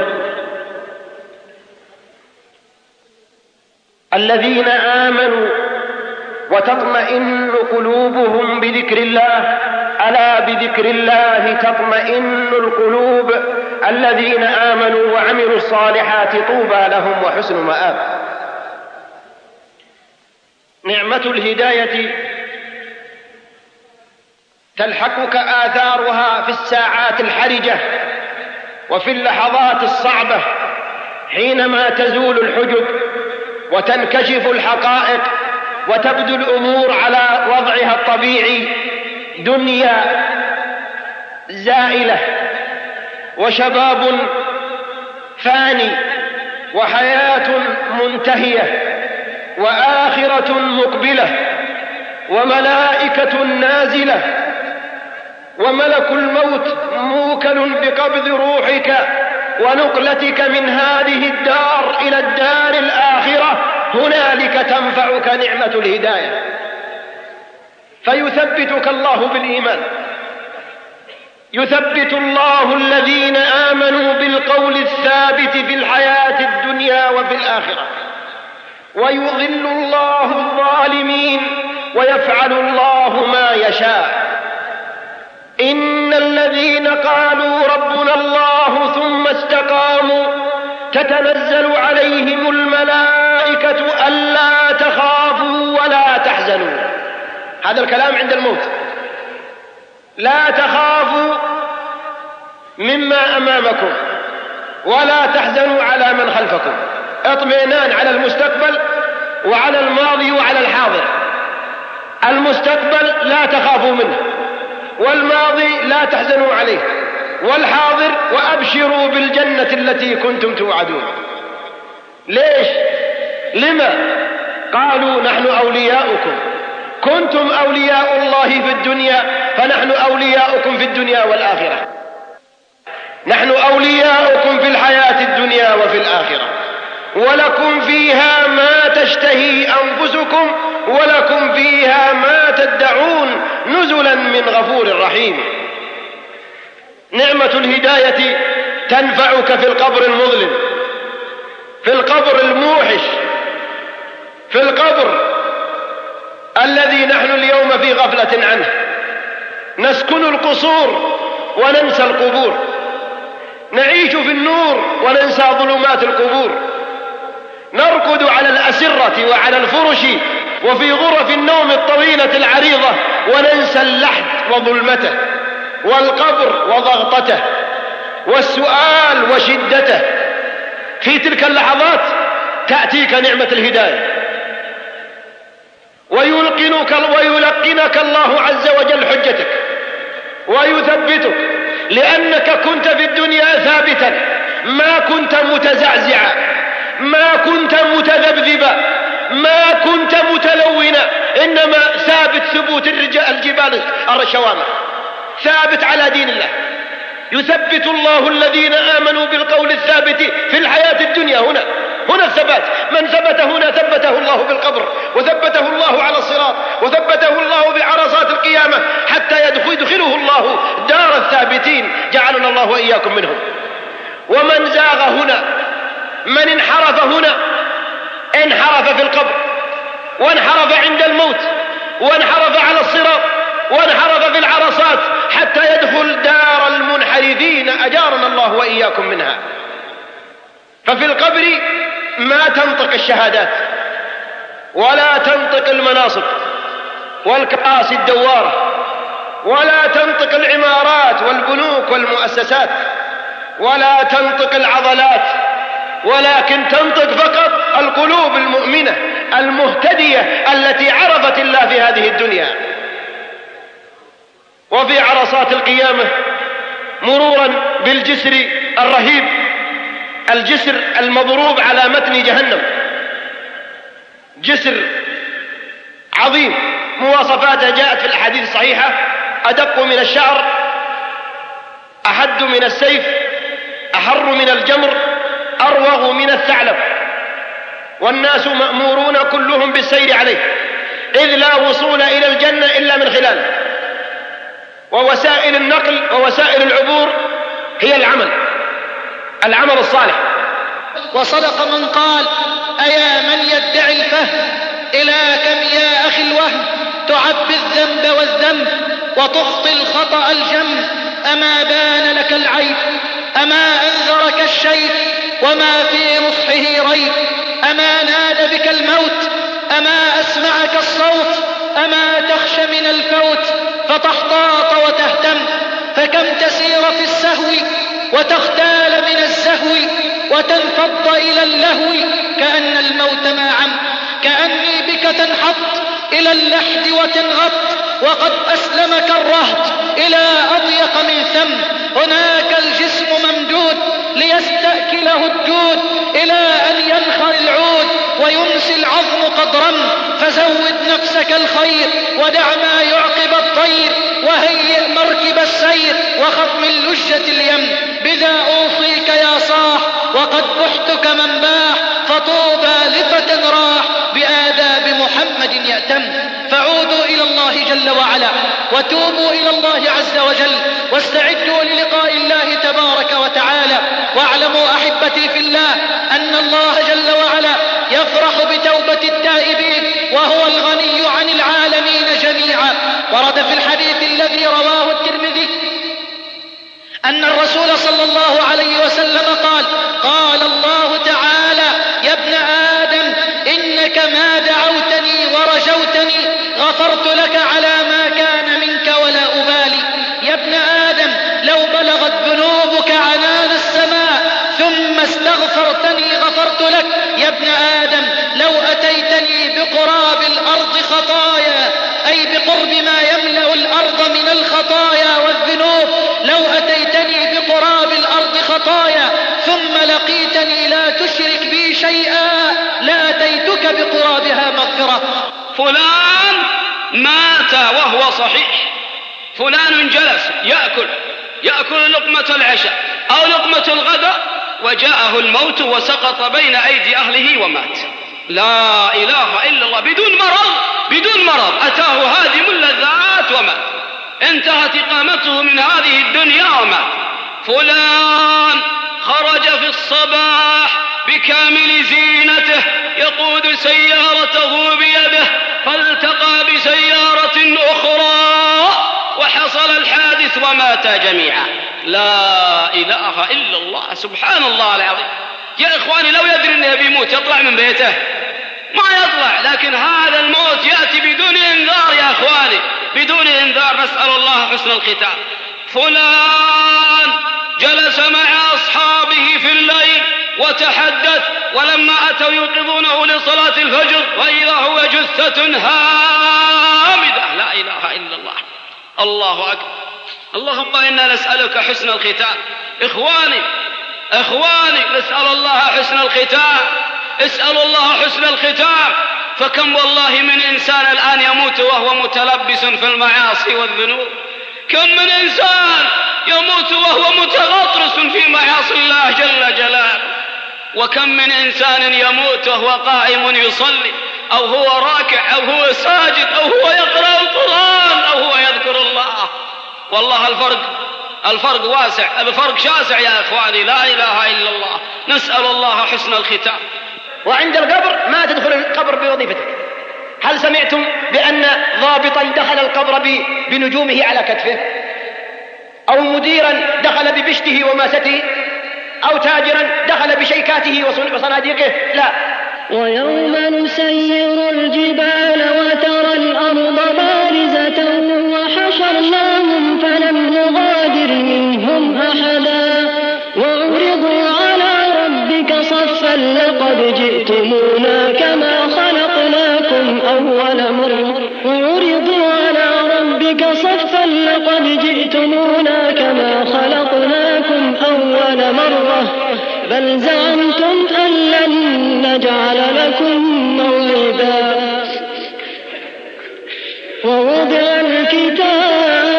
الذين آمنوا وتطمئن قلوبهم بذكر الله، ألا بذكر الله تطمئن القلوب. الذين آمنوا وعملوا الصالحات طوبى لهم وحسن مآب. نعمة الهداية تلحقك آثارها في الساعات الحرجة وفي اللحظات الصعبة، حينما تزول الحجب وتنكشف الحقائق وتبدو الأمور على وضعها الطبيعي. دنيا زائلة وشباب فاني وحياة منتهية وآخرة مقبلة وملائكة نازلة وملك الموت موكل بقبض روحك ونقلتك من هذه الدار إلى الدار الآخرة. هنالك تنفعك نعمة الهداية، فيثبتك الله بالإيمان. يثبت الله الذين آمنوا بالقول الثابت في الحياة الدنيا وفي الآخرة، ويضل الله الظالمين ويفعل الله ما يشاء. إن الذين قالوا ربنا الله ثم استقاموا تتنزل عليهم الملائكة ألا تخافوا ولا تحزنوا. هذا الكلام عند الموت. لا تخافوا مما أمامكم ولا تحزنوا على من خلفكم. اطمئنان على المستقبل وعلى الماضي وعلى الحاضر. المستقبل لا تخافوا منه، والماضي لا تحزنوا عليه، والحاضر وأبشروا بالجنة التي كنتم توعدون. ليش؟ لما؟ قالوا نحن أولياؤكم، كنتم أولياء الله في الدنيا فنحن أولياؤكم في الدنيا والآخرة. نحن أولياؤكم في الحياة الدنيا وفي الآخرة، ولكم فيها ما تشتهي أنفسكم ولكم فيها ما تدعون نزلا من غفور رحيم. نعمة الهداية تنفعك في القبر المظلم، في القبر الموحش، في القبر الذي نحن اليوم في غفلة عنه. نسكن القصور وننسى القبور، نعيش في النور وننسى ظلمات القبور، نرقد على الأسرة وعلى الفرش وفي غرف النوم الطويلة العريضة، وننسى اللحد وظلمته والقبر وضغطته والسؤال وشدته. في تلك اللحظات تأتيك نعمة الهداية ويلقنك الله عز وجل حجتك ويثبتك، لأنك كنت في الدنيا ثابتا، ما كنت متزعزعا، ما كنت متذبذبا، ما كنت متلونا، إنما ثابت ثبوت الجبال الشوامخ، ثابت على دين الله. يثبت الله الذين آمنوا بالقول الثابت في الحياة الدنيا. هنا الثبات، من ثبت هنا ثبته الله بالقبر، وثبته الله على الصراط، وثبته الله بعرصات القيامة، حتى يدخله الله دار الثابتين، جعلنا الله وإياكم منهم. ومن زاغ هنا، من انحرف هنا، انحرف في القبر، وانحرف عند الموت، وانحرف على الصراط، وانحرف في العرصات، حتى يدخل دار المنحرفين، أجارنا الله وإياكم منها. ففي القبر ما تنطق الشهادات، ولا تنطق المناصب والكراسي الدوارة، ولا تنطق العمارات والبنوك والمؤسسات، ولا تنطق العضلات، ولكن تنطق فقط القلوب المؤمنة المهتدية التي عرفت الله في هذه الدنيا. وفي عرصات القيامة مرورا بالجسر الرهيب، الجسر المضروب على متن جهنم، جسر عظيم، مواصفاته جاءت في الأحاديث الصحيحة: أدق من الشعر، أحد من السيف، أحر من الجمر، أروغ من الثعلب، والناس مأمورون كلهم بالسير عليه، إذ لا وصول إلى الجنة إلا من خلاله. ووسائل النقل ووسائل العبور هي العمل الصالح. وصدق من قال: أيا من يدعي الفهم، إلى كم يا أخي الوهم تعبي الذنب والذنب وتخطي الخطأ الجم، أما بان لك العيب، أما أنذرك الشيب، وما في نصحه ريب، أما نادى بك الموت، أما أسمعك الصوت، أما تخشى من الفوت فتحتاط وتهتم، فكم تسير في السهو وتختال من الزهو وتنفض إلى اللهو، كأن الموت ما عم، كأني بك تنحط إلى اللحد وتنغط، وقد أسلمك الرهط إلى أضيق من ثم، هناك الجسم ممدود ليستأكله الدود، إلى أن ينخر العود ويمسي العظم قدرا، فزود نفسك الخير ودع ما يعقب الطير، وهيئ مركب السير وخف من لجة اليم، بذا أوصيك يا صاح، وقد بحتك من باح، فطوبى لفتى راح بآداب محمد يأتم. فعودوا إلى الله جل وعلا، وتوبوا إلى الله عز وجل، واستعدوا للقاء الله تبارك وتعالى. واعلموا أحبتي في الله أن الله جل وعلا يفرح بتوبة التائبين، وهو الغني عن العالمين جميعا. ورد في الحديث الذي رواه الترمذي أن الرسول صلى الله عليه وسلم قال: قال الله تعالى: يا ابن آدم إنك ما دعوتني ورجوتني غفرت لك على ما كان منك ولا أبالي. يا ابن آدم لو بلغت ذنوبك عنان السماء ثم استغفرتني غفرت لك. يا ابن آدم لو أتيتني بقراب الأرض خطايا، أي بقرب ما يملأ الأرض من الخطايا والذنوب، لو أتيتني بقراب الأرض خطايا ثم لقيتني لا تشرك بي شيئا لأتيتك بقرابها مغفرة. فلان مات وهو صحيح، فلان جلس يأكل لقمة العشاء أو لقمة الغداء، وجاءه الموت وسقط بين أيدي أهله ومات. لا إله إلا الله، بدون مرض أتاه هادم اللذات ومات، انتهت إقامته من هذه الدنيا ومات. فلان خرج في الصباح بكامل زينته يقود سيارته بيده، فالتقى بسيارة أخرى وحصل الحادث ومات جميعا. لا إله إلا الله، سبحان الله العظيم. يا إخواني لو يدري أنه بيموت يطلع من بيته؟ ما يطلع، لا لكن هذا الموت يأتي بدون إنذار يا أخواني، بدون إنذار. نسأل الله حسن الختام. فلان جلس مع أصحابه في الليل وتحدث، ولما أتوا يوقظونه لصلاة الفجر وإذا هو جثة هامدة. لا إله إلا الله. الله أكبر. اللهم إنا نسألك حسن الختام. إخواني نسأل الله حسن الختام، اسألوا الله حسن الختام. فكم والله من إنسان الآن يموت وهو متلبس في المعاصي والذنوب، كم من إنسان يموت وهو متغطرس في معاصي الله جل جلاله، وكم من إنسان يموت وهو قائم يصلي أو هو راكع أو هو ساجد أو هو يقرأ القرآن أو هو يذكر الله. والله الفرق واسع، الفرق شاسع يا إخواني. لا إله إلا الله. نسأل الله حسن الختام. وعند القبر ما تدخل القبر بوظيفتك. هل سمعتم بأن ضابطا دخل القبر بنجومه على كتفه، أو مديرا دخل ببشته وماسته، أو تاجرا دخل بشيكاته وصناديقه؟ لا. ويوم نسير الجبال وترى الأرض بارزة وحشرناهم فلم نغادر منهم أحدا وعرضوا على ربك صفا لقد جئتمونا كما خلقناكم أول مرة وعرضوا على ربك صفا لقد جئتمونا كما خلقناكم أول مرة بل زعمتم أن لن نجعل لكم موعدا ووضع الكتاب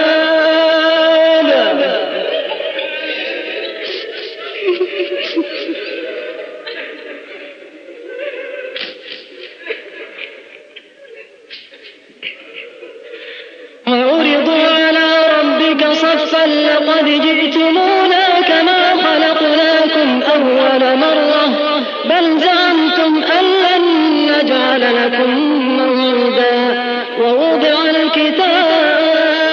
وعرضوا على ربك صفا لقد جئتمونا كما خلقناكم أول مرة بل زعمتم أن لن نجعل لكم موعدا ووضع الكتاب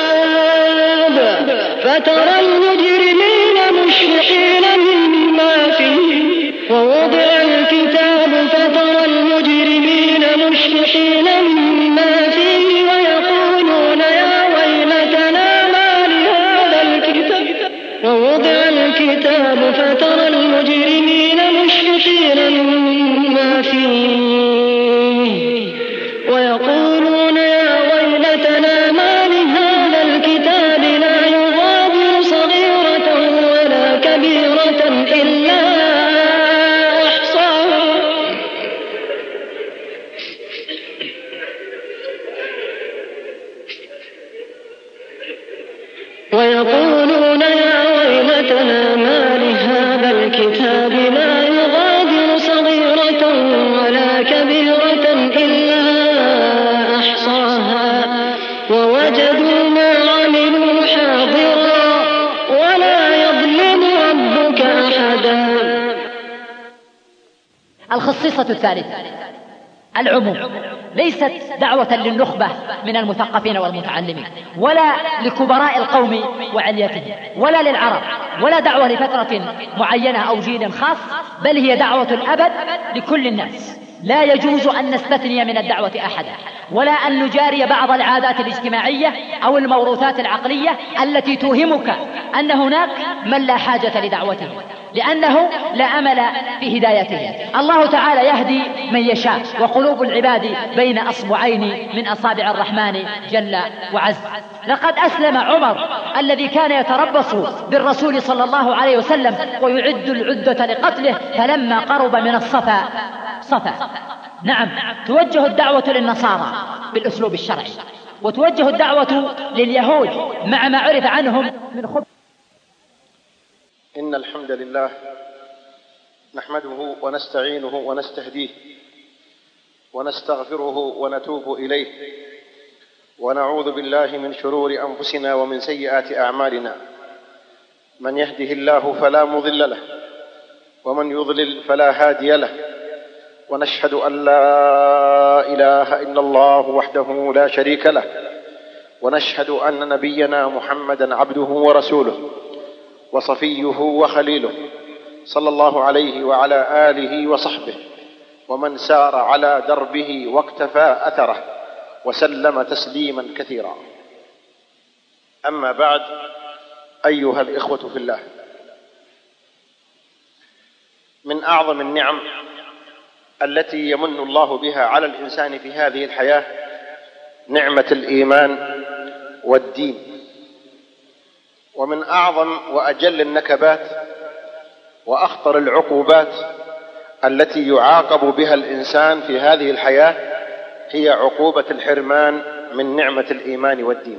فترى المجرمين مشفقين مما فيه ووضع الكتاب فترى المجرمين مشفقين مما فيه ويقولون يا ويلتنا ما لهذا الكتاب ووضع الكتاب فترى المجرمين مشفقين مما فيه ويقولون يا ويلتنا ما لهذا الكتاب لا يغادر صغيرة ولا كبيرة إلا أحصاها ويقولون يا ويلتنا ما لهذا الكتاب لا يغادر صغيرة ولا كبيرة إلا أحصاها ووجدوا ما عملوا حاضرا ولا يظلم ربك أحدا. الخصيصة الثالثة العموم، ليست دعوة للنخبة من المثقفين والمتعلمين ولا لكبراء القوم وعليتهم ولا للعرب، ولا دعوة لفترة معينة أو جيل خاص، بل هي دعوة الأبد لكل الناس. لا يجوز أن نستثني من الدعوة أحدا، ولا أن نجاري بعض العادات الاجتماعية أو الموروثات العقلية التي توهمك أن هناك من لا حاجة لدعوته، لأنه لا أمل في هدايته. الله تعالى يهدي من يشاء، وقلوب العباد بين أصبعين من أصابع الرحمن جل وعز. لقد أسلم عمر الذي كان يتربص بالرسول صلى الله عليه وسلم ويعد العدة لقتله، فلما قرب من الصفا صفا. نعم، توجه الدعوة للنصارى بالأسلوب الشرعي، وتوجه الدعوة لليهود مع ما عرف عنهم من خبث. إن الحمد لله نحمده ونستعينه ونستهديه ونستغفره ونتوب إليه ونعوذ بالله من شرور أنفسنا ومن سيئات أعمالنا. من يهده الله فلا مضل له ومن يضلل فلا هادي له، ونشهد أن لا إله إلا الله وحده لا شريك له، ونشهد أن نبينا محمدا عبده ورسوله وصفيه وخليله صلى الله عليه وعلى آله وصحبه ومن سار على دربه واقتفى أثره وسلم تسليما كثيرا. أما بعد، أيها الإخوة في الله، من أعظم النعم التي يمن الله بها على الإنسان في هذه الحياة نعمة الإيمان والدين. ومن أعظم وأجل النكبات وأخطر العقوبات التي يعاقب بها الإنسان في هذه الحياة هي عقوبة الحرمان من نعمة الإيمان والدين.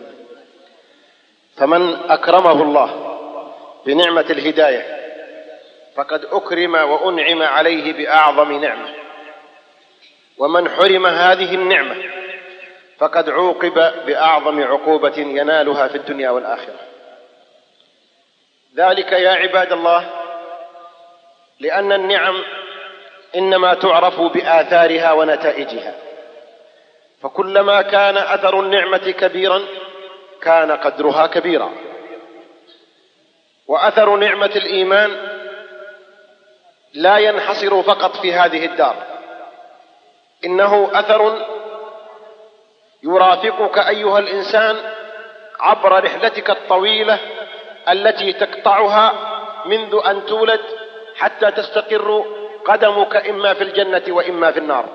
فمن أكرمه الله بنعمة الهداية فقد أكرم وأنعم عليه بأعظم نعمة، ومن حرم هذه النعمة فقد عوقب بأعظم عقوبة ينالها في الدنيا والآخرة. ذلك يا عباد الله لأن النعم إنما تعرف بآثارها ونتائجها، فكلما كان أثر النعمة كبيرا كان قدرها كبيرا. وأثر نعمة الإيمان لا ينحصر فقط في هذه الدار، إنه أثر يرافقك أيها الإنسان عبر رحلتك الطويلة التي تقطعها منذ أن تولد حتى تستقر قدمك إما في الجنة وإما في النار.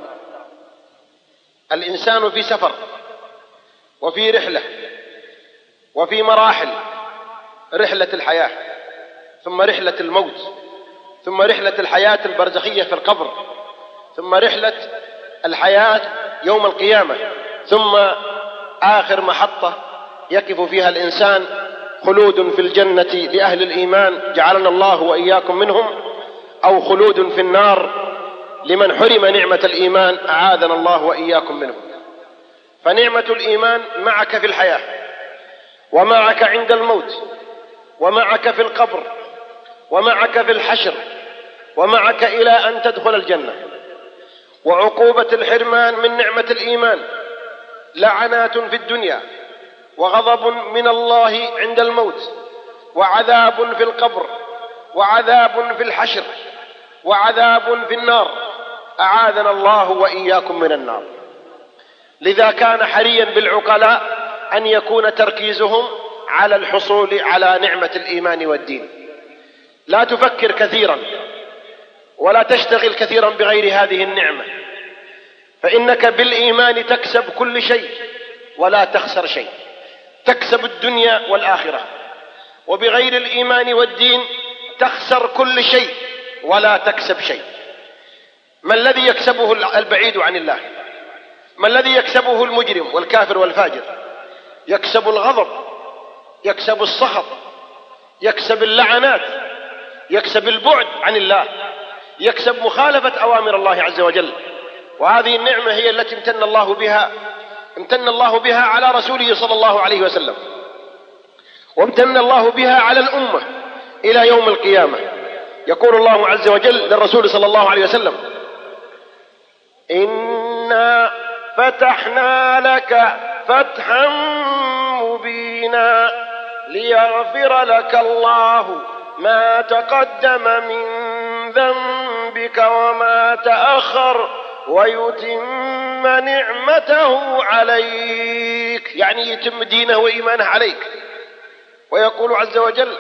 الإنسان في سفر وفي رحلة وفي مراحل: رحلة الحياة، ثم رحلة الموت، ثم رحلة الحياة البرزخية في القبر، ثم رحلة الحياة يوم القيامة، ثم آخر محطة يقف فيها الإنسان خلود في الجنة لأهل الإيمان جعلنا الله وإياكم منهم، أو خلود في النار لمن حرم نعمة الإيمان أعاذنا الله وإياكم منهم. فنعمة الإيمان معك في الحياة، ومعك عند الموت، ومعك في القبر، ومعك في الحشر، ومعك إلى أن تدخل الجنة. وعقوبة الحرمان من نعمة الإيمان لعنات في الدنيا، وغضب من الله عند الموت، وعذاب في القبر، وعذاب في الحشر، وعذاب في النار أعاذنا الله وإياكم من النار. لذا كان حريا بالعقلاء أن يكون تركيزهم على الحصول على نعمة الإيمان والدين. لا تفكر كثيرا ولا تشتغل كثيرا بغير هذه النعمة، فإنك بالإيمان تكسب كل شيء ولا تخسر شيء، تكسب الدنيا والآخرة. وبغير الإيمان والدين تخسر كل شيء ولا تكسب شيء. ما الذي يكسبه البعيد عن الله؟ ما الذي يكسبه المجرم والكافر والفاجر؟ يكسب الغضب، يكسب السخط، يكسب اللعنات، يكسب البعد عن الله، يكسب مخالفة أوامر الله عز وجل. وهذه النعمة هي التي امتن الله بها على رسوله صلى الله عليه وسلم، وامتن الله بها على الأمة إلى يوم القيامة. يقول الله عز وجل للرسول صلى الله عليه وسلم: إنا فتحنا لك فتحا مبينا ليغفر لك الله ما تقدم من ذنبك وما تأخر ويتم نعمته عليك، يعني يتم دينه وإيمانه عليك. ويقول عز وجل: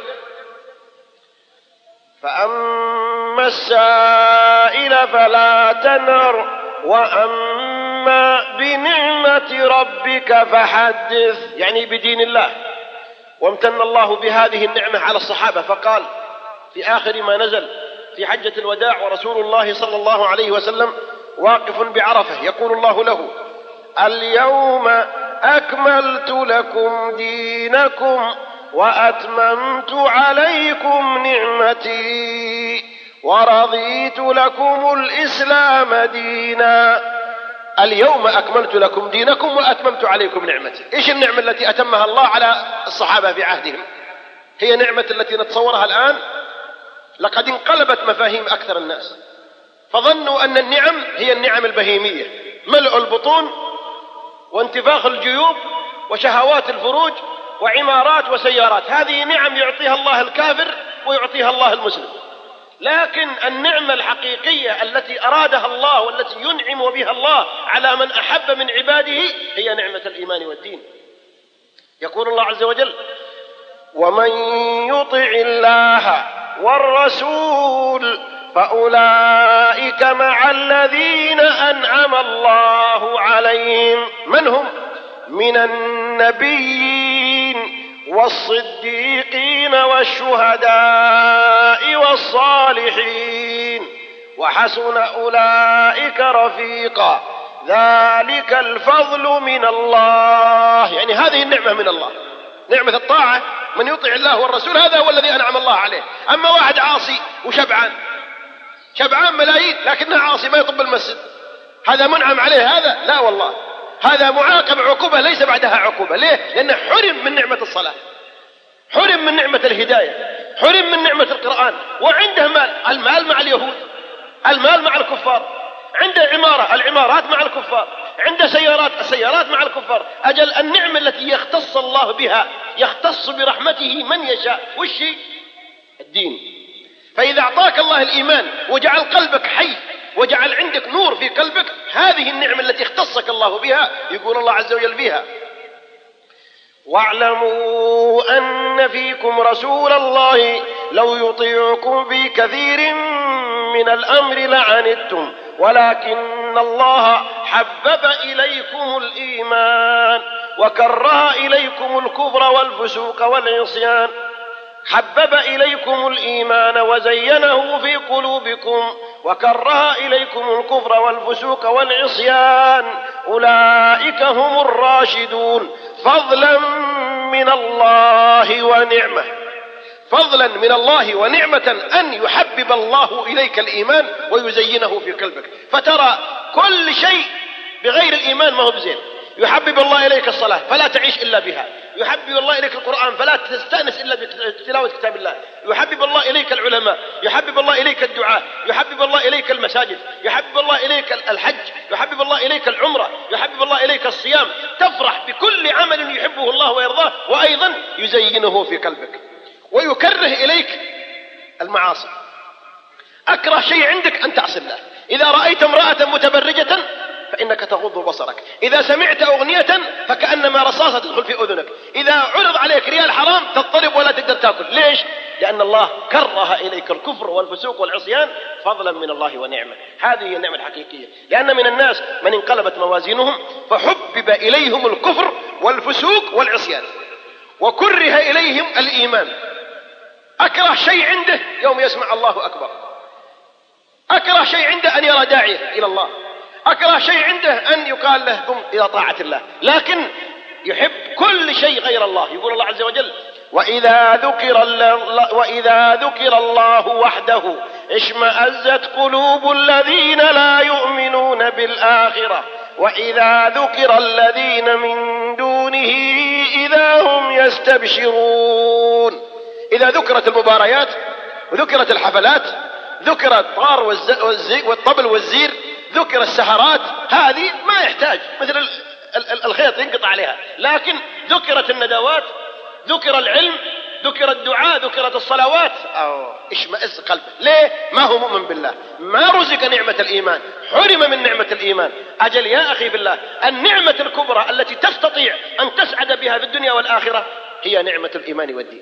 فأما السائل فلا تنهر وأما بنعمة ربك فحدث، يعني بدين الله. وامتن الله بهذه النعمة على الصحابة فقال في آخر ما نزل في حجة الوداع ورسول الله صلى الله عليه وسلم واقف بعرفة، يقول الله له: اليوم أكملت لكم دينكم وأتممت عليكم نعمتي ورضيت لكم الإسلام دينا. اليوم أكملت لكم دينكم وأتممت عليكم نعمتي. إيش النعمة التي أتمها الله على الصحابة في عهدهم؟ هي نعمة التي نتصورها الآن لقد انقلبت مفاهيم أكثر الناس، فظنوا أن النعم هي النعم البهيمية: ملء البطون وانتفاخ الجيوب وشهوات الفروج وعمارات وسيارات. هذه نعم يعطيها الله الكافر ويعطيها الله المسلم. لكن النعمة الحقيقية التي أرادها الله والتي ينعم بها الله على من أحب من عباده هي نعمة الإيمان والدين. يقول الله عز وجل: ومن يطع الله والرسول فأولئك مع الذين أنعم الله عليهم. من هم؟ من النبيين والصديقين والشهداء والصالحين وحسن أولئك رفيقا ذلك الفضل من الله. يعني هذه النعمة من الله، نعمة الطاعة. من يطع الله والرسول هذا هو الذي أنعم الله عليه. أما واحد عاصي وشبعان ملايين لكنه عاصي ما يطب المسجد، هذا منعم عليه؟ هذا لا والله، هذا معاقب عقوبة ليس بعدها عقوبة. ليه؟ لأنه حرم من نعمة الصلاة، حرم من نعمة الهداية، حرم من نعمة القرآن، وعنده مال، المال مع اليهود، المال مع الكفار، عنده عمارة، العمارات مع الكفار، عنده سيارات، السيارات مع الكفار. أجل النعمة التي يختص الله بها، يختص برحمته من يشاء، وش الدين. فإذا أعطاك الله الإيمان وجعل قلبك حي وجعل عندك نور في قلبك، هذه النعمة التي اختصك الله بها. يقول الله عز وجل فيها: واعلموا أن فيكم رسول الله لو يطيعكم في كثير من الأمر لعنتم ولكن الله حبب إليكم الإيمان وكره إليكم الكفر والفسوق والعصيان، حبب إليكم الإيمان وزينه في قلوبكم وكره إليكم الكفر والفسوق والعصيان أولئك هم الراشدون فضلا من الله ونعمة. فضلا من الله ونعمة أن يحبب الله إليك الإيمان ويزينه في قلبك، فترى كل شيء بغير الإيمان ما هو بزين. يحبب الله إليك الصلاة فلا تعيش إلا بها، يحبب الله إليك القرآن فلا تستأنس إلا بتلاوة كتاب الله، يحبب الله إليك العلماء، يحبب الله إليك الدعاء، يحبب الله إليك المساجد، يحبب الله إليك الحج، يحبب الله إليك العمرة، يحبب الله إليك الصيام. تفرح بكل عمل يحبه الله ويرضاه، وأيضا يزينه في قلبك. ويكره إليك المعاصي. أكره شيء عندك أن تعصي الله. إذا رأيت امرأة متبرجة فإنك تغض بصرك، إذا سمعت أغنية فكأنما رصاصة تدخل في أذنك، إذا عرض عليك ريال حرام تضطرب ولا تقدر تأكل. ليش؟ لأن الله كره إليك الكفر والفسوق والعصيان فضلا من الله ونعمة. هذه هي النعمة الحقيقية. لأن من الناس من انقلبت موازينهم فحبب إليهم الكفر والفسوق والعصيان وكره إليهم الإيمان. أكره شيء عنده يوم يسمع الله أكبر، أكره شيء عنده أن يرى داعية إلى الله، أكره شيء عنده أن يقال له قم إلى طاعة الله، لكن يحب كل شيء غير الله. يقول الله عز وجل: وإذا ذكر الله وحده اشمأزت قلوب الذين لا يؤمنون بالآخرة وإذا ذكر الذين من دونه إذا هم يستبشرون. إذا ذكرت المباريات وذكرت الحفلات، ذكر الطار والطبل والزير، ذكر السهرات، هذه ما يحتاج، مثل الخيط ينقطع عليها. لكن ذكرت الندوات، ذكر العلم، ذكر الدعاء، ذكرت الصلوات، اشمئز قلبه. ليه؟ ما هو مؤمن بالله، ما رزق نعمة الإيمان، حرم من نعمة الإيمان. أجل يا أخي بالله، النعمة الكبرى التي تستطيع أن تسعد بها في الدنيا والآخرة هي نعمة الإيمان والدين.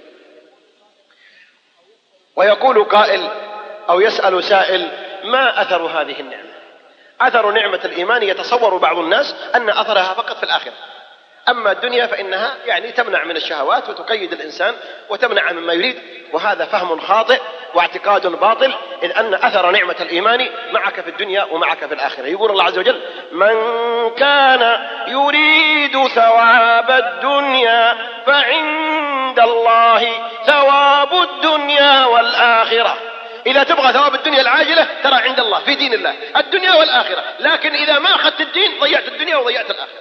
ويقول قائل أو يسأل سائل: ما أثر هذه النعمة؟ أثر نعمة الإيمان يتصور بعض الناس أن أثرها فقط في الآخرة، أما الدنيا فإنها يعني تمنع من الشهوات وتقيد الإنسان وتمنع مما يريد، وهذا فهم خاطئ واعتقاد باطل، إذ أن أثر نعمة الإيمان معك في الدنيا ومعك في الآخرة. يقول الله عز وجل: من كان يريد ثواب الدنيا فعند الله ثواب الدنيا والآخرة. إذا تبغى ثواب الدنيا العاجلة ترى عند الله في دين الله الدنيا والآخرة، لكن إذا ما أخذت الدين ضيعت الدنيا وضيعت الآخرة.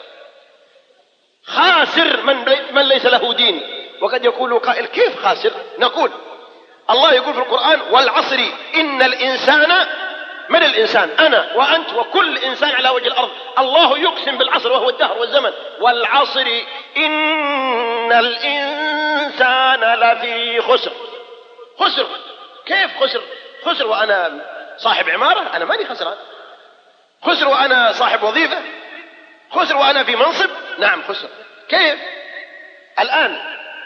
خاسر من ليس له دين. وقد يقول قائل: كيف خاسر؟ نقول الله يقول في القرآن: والعصر إن الإنسان، من الإنسان؟ أنا وأنت وكل إنسان على وجه الأرض. الله يقسم بالعصر وهو الدهر والزمن: والعصر إن الإنسان لفي خسر. خسر. كيف خسر؟ خسر وأنا صاحب عمارة؟ أنا ماني خسران. خسر وأنا صاحب وظيفة؟ خسر وأنا في منصب؟ نعم خسر. كيف؟ الآن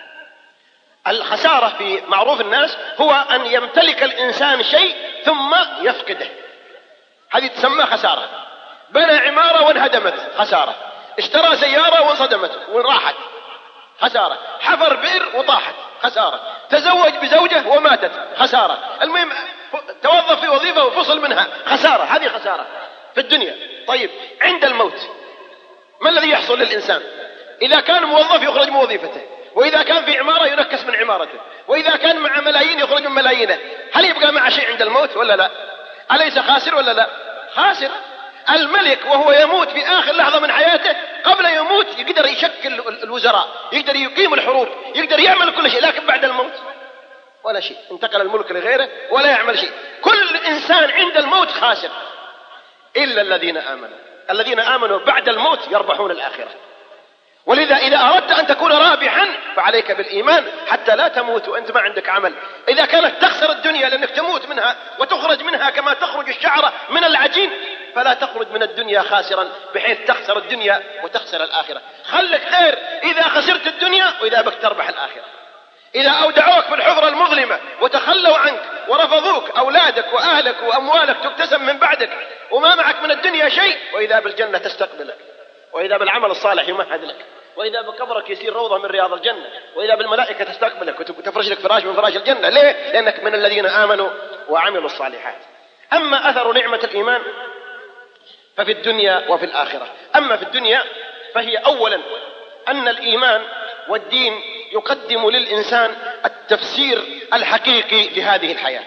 الخسارة في معروف الناس هو أن يمتلك الإنسان شيء ثم يفقده، هذه تسمى خسارة. بنى عمارة وانهدمت، خسارة. اشترى سيارة وانصدمت وراحت، خسارة. حفر بئر وطاحت، خسارة. تزوج بزوجة وماتت، خسارة. المهم توظف في وظيفة وفصل منها، خسارة. هذه خسارة في الدنيا. طيب عند الموت ما الذي يحصل للإنسان؟ إذا كان موظف يخرج من وظيفته، وإذا كان في عمارة ينكس من عمارته، وإذا كان مع ملايين يخرج من ملايينه. هل يبقى مع شيء عند الموت ولا لا؟ أليس خاسر ولا لا؟ خاسر. الملك وهو يموت في آخر لحظة من حياته قبل يموت يقدر يشكل الوزراء، يقدر يقيم الحروب، يقدر يعمل كل شيء، لكن بعد الموت ولا شيء، انتقل الملك لغيره ولا يعمل شيء. كل إنسان عند الموت خاسر إلا الذين آمنوا. الذين آمنوا بعد الموت يربحون الآخرة. ولذا إذا أردت أن تكون رابحا فعليك بالإيمان حتى لا تموت وأنت ما عندك عمل. إذا كانت تخسر الدنيا لأنك تموت منها وتخرج منها كما تخرج الشعرة من العجين، فلا تخرج من الدنيا خاسرا بحيث تخسر الدنيا وتخسر الآخرة. خلك خير إذا خسرت الدنيا وإذا بك تربح الآخرة. إذا أودعوك في الحفرة المظلمة وتخلوا عنك ورفضوك أولادك وأهلك وأموالك تكتسب من بعدك وما معك من الدنيا شيء، وإذا بالجنة تستقبلك، وإذا بالعمل الصالح يمهد لك، وإذا بقبرك يصير روضة من رياض الجنة، وإذا بالملائكة تستقبلك وتفرش لك فراش من فراش الجنة. ليه؟ لأنك من الذين آمنوا وعملوا الصالحات. أما أثر نعمة الإيمان ففي الدنيا وفي الآخرة. أما في الدنيا فهي أولا أن الإيمان والدين يقدم للإنسان التفسير الحقيقي لهذه الحياة.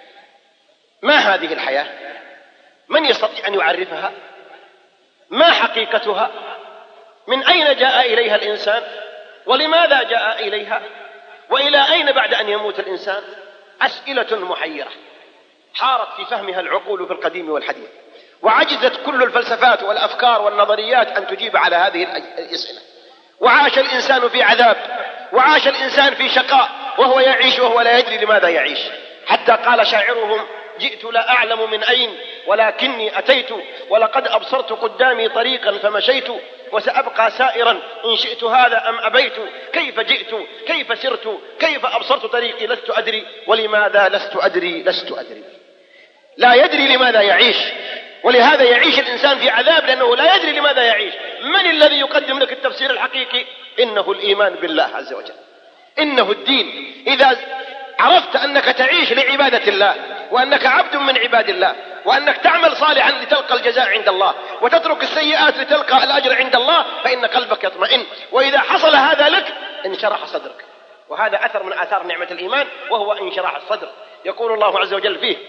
ما هذه الحياة؟ من يستطيع أن يعرفها؟ ما حقيقتها؟ من أين جاء إليها الإنسان؟ ولماذا جاء إليها؟ وإلى أين بعد أن يموت الإنسان؟ أسئلة محيرة حارت في فهمها العقول في القديم والحديث، وعجزت كل الفلسفات والأفكار والنظريات أن تجيب على هذه الأسئلة. وعاش الإنسان في عذاب، وعاش الإنسان في شقاء وهو يعيش وهو لا يدري لماذا يعيش. حتى قال شاعرهم: جئت لا أعلم من أين ولكني أتيت، ولقد أبصرت قدامي طريقا فمشيت، وسأبقى سائرا إن شئت هذا أم أبيت. كيف جئت؟ كيف سرت؟ كيف أبصرت طريقي؟ لست أدري. ولماذا لست أدري؟ لست أدري. لا يدري لماذا يعيش، ولهذا يعيش الإنسان في عذاب لأنه لا يدري لماذا يعيش. من الذي يقدم لك التفسير الحقيقي؟ إنه الإيمان بالله عز وجل، إنه الدين. إذا عرفت أنك تعيش لعبادة الله، وأنك عبد من عباد الله، وأنك تعمل صالحا لتلقى الجزاء عند الله، وتترك السيئات لتلقى الأجر عند الله، فإن قلبك يطمئن. وإذا حصل هذا لك انشرح صدرك، وهذا أثر من آثار نعمة الإيمان، وهو انشراح الصدر. يقول الله عز وجل فيه: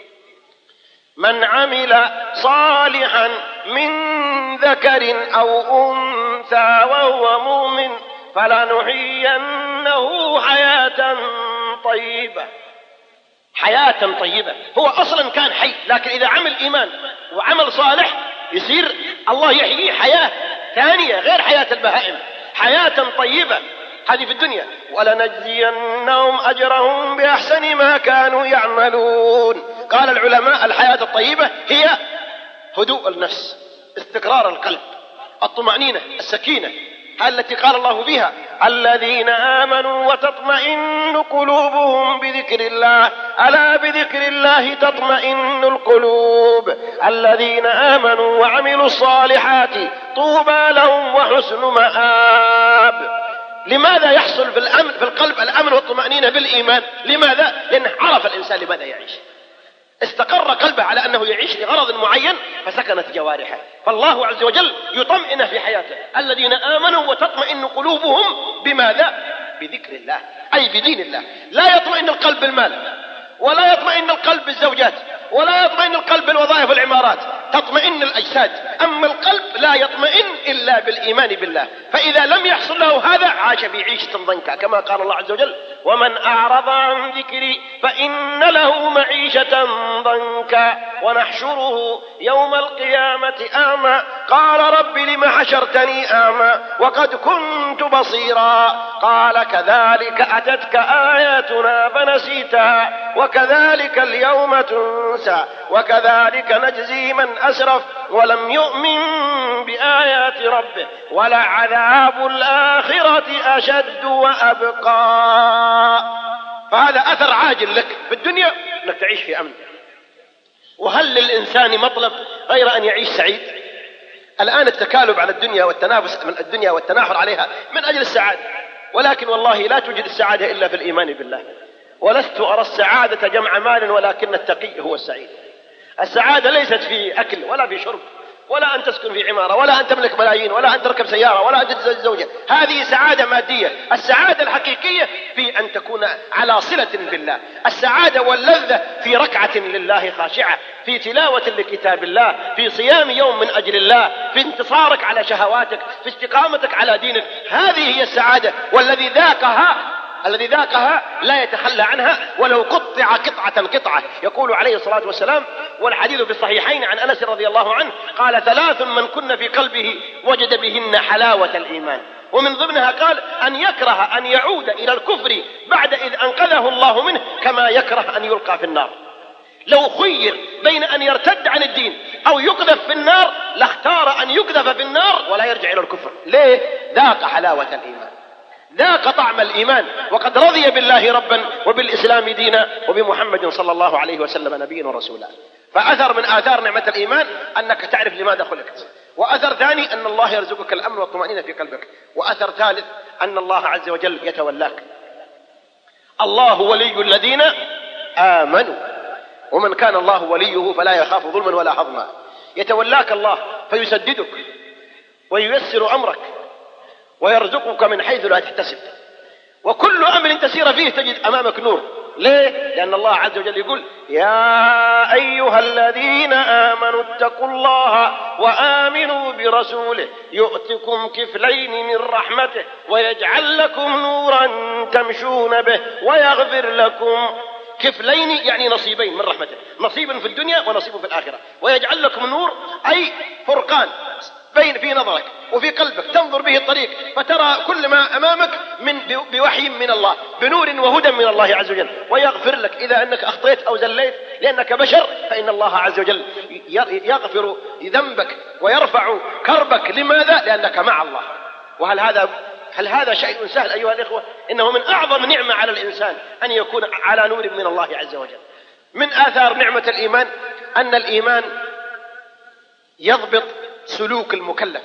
من عمل صالحا من ذكر أو أنثى وهو مؤمن فلنحيينه حياة طيبة. حياة طيبة. هو أصلا كان حي، لكن إذا عمل إيمان وعمل صالح يصير الله يحييه حياة ثانية غير حياة البهائم، حياة طيبة. هذه في الدنيا. ولنجزينهم أجرهم بأحسن ما كانوا يعملون. قال العلماء: الحياة الطيبة هي هدوء النفس، استقرار القلب، الطمأنينة، السكينة، التي قال الله فيها: الذين آمنوا وتطمئن قلوبهم بذكر الله، ألا بذكر الله تطمئن القلوب. الذين آمنوا وعملوا الصالحات طوبى لهم وحسن مآب. لماذا يحصل في القلب الأمن والطمأنينة بالإيمان؟ لماذا؟ لأنه عرف الإنسان لماذا يعيش، استقر قلبه على أنه يعيش لغرض معين، فسكنت جوارحه. فالله عز وجل يطمئن في حياته. الذين آمنوا وتطمئن قلوبهم بماذا؟ بذكر الله، أي بدين الله. لا يطمئن القلب بالمال، ولا يطمئن القلب بالزوجات، ولا يطمئن القلب بالوظائف والعمارات، تطمئن الأجساد. أما القلب لا يطمئن إلا بالإيمان بالله. فإذا لم يحصل له هذا عاش في عيشة ضنكا، كما قال الله عز وجل: ومن أعرض عن ذكري فإن له معيشة ضنكا ونحشره يوم القيامة أعمى قال رب لم حشرتني أعمى وقد كنت بصيرا قال كذلك أتتك آياتنا فنسيتها وكذلك اليوم تنسى وكذلك نجزي من أسرف ولم يؤمن بآيات ربه ولعذاب الآخرة أشد وأبقى. فهذا أثر عاجل لك في الدنيا أنك تعيش في أمن. وهل للإنسان مطلب غير أن يعيش سعيد؟ الآن التكالب على الدنيا والتنافس من الدنيا والتناحر عليها من أجل السعادة، ولكن والله لا توجد السعادة إلا في الإيمان بالله. ولست أرى السعادة جمع مال ولكن التقي هو السعيد. السعادة ليست في أكل ولا في شرب ولا أن تسكن في عمارة ولا أن تملك ملايين ولا أن تركب سيارة ولا أن تتزوج زوجة، هذه سعادة مادية. السعادة الحقيقية في أن تكون على صلة بالله، السعادة واللذة في ركعة لله خاشعة، في تلاوة لكتاب الله، في صيام يوم من أجل الله، في انتصارك على شهواتك، في استقامتك على دينك، هذه هي السعادة. والذي ذاقها لا يتخلى عنها ولو قطع قطعة. يقول عليه الصلاة والسلام والحديث في الصحيحين عن أنس رضي الله عنه قال 3 من كن في قلبه وجد بهن حلاوة الإيمان، ومن ضمنها قال أن يكره أن يعود إلى الكفر بعد إذ أنقذه الله منه كما يكره أن يلقى في النار. لو خير بين أن يرتد عن الدين أو يقذف في النار لاختار أن يقذف في النار ولا يرجع إلى الكفر. ليه؟ ذاق حلاوة الإيمان، ذاق طعم الإيمان، وقد رضي بالله ربا وبالإسلام دينا وبمحمد صلى الله عليه وسلم نبيا ورسولا. فأثر من آثار نعمة الإيمان أنك تعرف لماذا خلقت، وأثر ثاني أن الله يرزقك الأمن والطمأنينة في قلبك، وأثر ثالث أن الله عز وجل يتولاك. الله ولي الذين آمنوا، ومن كان الله وليه فلا يخاف ظلما ولا هضما. يتولاك الله فيسددك وييسر أمرك ويرزقك من حيث لا تحتسب، وكل أمر تسير فيه تجد أمامك نور. ليه؟ لأن الله عز وجل يقول يا أيها الذين آمنوا اتقوا الله وآمنوا برسوله يؤتكم كفلين من رحمته ويجعل لكم نورا تمشون به ويغفر لكم. كفلين يعني نصيبين من رحمته، نصيب في الدنيا ونصيب في الآخرة. ويجعل لكم نور أي فرقان بين في نظرك وفي قلبك تنظر به الطريق فترى كل ما أمامك بوحي من الله، بنور وهدى من الله عز وجل. ويغفر لك إذا أنك أخطيت أو زليت لأنك بشر، فإن الله عز وجل يغفر ذنبك ويرفع كربك. لماذا؟ لأنك مع الله. هل هذا شيء سهل أيها الإخوة؟ إنه من أعظم نعمة على الإنسان أن يكون على نور من الله عز وجل. من آثار نعمة الإيمان أن الإيمان يضبط سلوك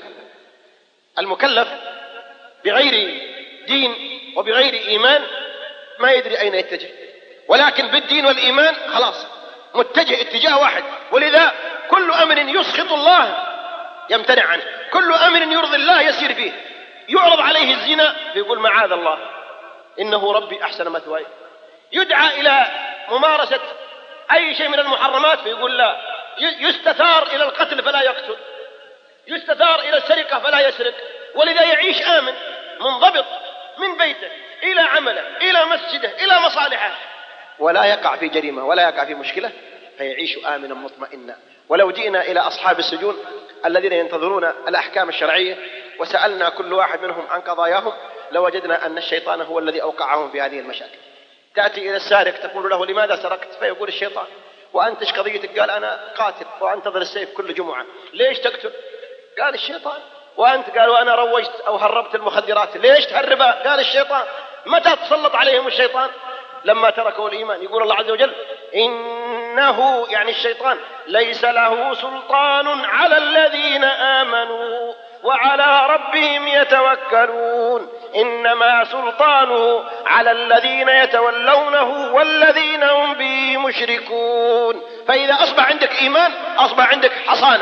المكلف بغير دين وبغير إيمان ما يدري أين يتجه، ولكن بالدين والإيمان خلاص متجه اتجاه واحد. ولذا كل أمر يسخط الله يمتنع عنه، كل أمر يرضي الله يسير فيه. يعرض عليه الزنا فيقول معاذ الله إنه ربي أحسن مثواي. يدعى إلى ممارسة أي شيء من المحرمات فيقول لا. يستثار إلى القتل فلا يقتل، يستثار إلى السرقة فلا يسرق. ولذا يعيش آمن منضبط من بيته إلى عمله إلى مسجده إلى مصالحه، ولا يقع في جريمة ولا يقع في مشكلة، فيعيش آمنا مطمئنا. ولو جئنا إلى أصحاب السجون الذين ينتظرون الأحكام الشرعية وسألنا كل واحد منهم عن قضاياهم لوجدنا أن الشيطان هو الذي أوقعهم في هذه المشاكل. تأتي إلى السارق تقول له لماذا سرقت؟ فيقول الشيطان. وأنت ايش قضيتك؟ قال أنا قاتل وأنتظر السيف كل جمعة. ليش تقتل؟ قال الشيطان. وأنت؟ قال وأنا روجت أو هربت المخدرات. ليش تهربها؟ قال الشيطان. متى تسلط عليهم الشيطان؟ لما تركوا الإيمان. يقول الله عز وجل إنه يعني الشيطان ليس له سلطان على الذين آمنوا وعلى ربهم يتوكلون، إنما سلطانه على الذين يتولونه والذين هم به مشركون. فإذا أصبح عندك إيمان أصبح عندك حصانة،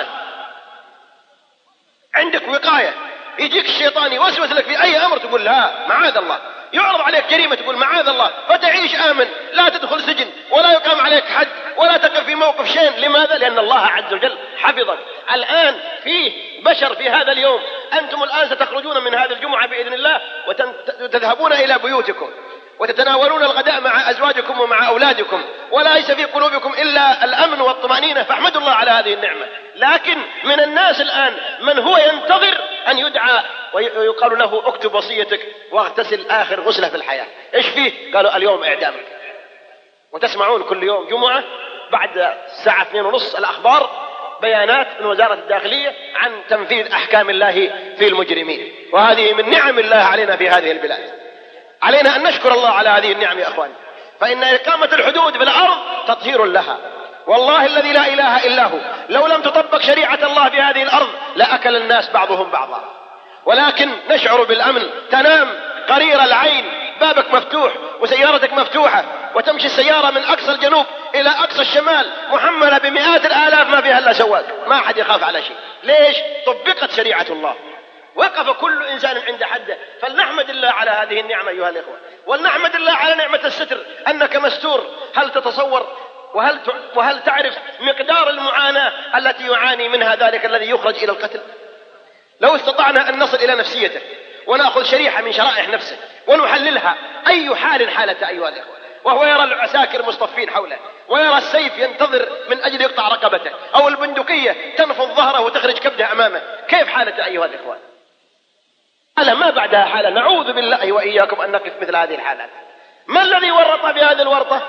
عندك وقاية. يجيك الشيطان يوسوس لك في أي أمر تقول لا معاذ الله، يعرض عليك جريمة تقول معاذ الله، فتعيش آمن، لا تدخل سجن ولا يقام عليك حد ولا تقف في موقف شين. لماذا؟ لأن الله عز وجل حفظك. الآن فيه بشر في هذا اليوم، أنتم الآن ستخرجون من هذه الجمعة بإذن الله وتذهبون إلى بيوتكم، وتتناولون الغداء مع أزواجكم ومع أولادكم وليس في قلوبكم إلا الأمن والطمأنينة، فاحمدوا الله على هذه النعمة. لكن من الناس الآن من هو ينتظر أن يدعى ويقال له اكتب وصيتك واغتسل آخر غسلة في الحياة. إيش فيه؟ قالوا اليوم إعدامك. وتسمعون كل يوم جمعة بعد الساعة 2:30 الأخبار بيانات من وزارة الداخلية عن تنفيذ أحكام الله في المجرمين، وهذه من نعم الله علينا في هذه البلاد. علينا أن نشكر الله على هذه النعم يا أخواني، فإن إقامة الحدود في الأرض تطهير لها. والله الذي لا إله إلا هو لو لم تطبق شريعة الله في هذه الأرض لأكل الناس بعضهم بعضا. ولكن نشعر بالأمن، تنام قرير العين، بابك مفتوح وسيارتك مفتوحة، وتمشي السيارة من أقصى الجنوب إلى أقصى الشمال محملة بمئات الآلاف ما فيها إلا سواق، ما أحد يخاف على شيء. ليش؟ طبقت شريعة الله، وقف كل إنسان عند حده. فلنحمد الله على هذه النعمة أيها الإخوة، ولنحمد الله على نعمة الستر، أنك مستور. هل تتصور وهل تعرف مقدار المعاناة التي يعاني منها ذلك الذي يخرج إلى القتل؟ لو استطعنا أن نصل إلى نفسيته ونأخذ شريحة من شرائح نفسه ونحللها، أي حال حالته أيها الإخوة، وهو يرى العساكر مصطفين حوله، ويرى السيف ينتظر من أجل يقطع رقبته، أو البندقية تنفض ظهره وتخرج كبده أمامه، كيف حالته أيها الإخوة؟ ألا ما بعدها حالة؟ نعوذ بالله وإياكم أن نقف مثل هذه الحالات. ما الذي ورط بهذه الورطة؟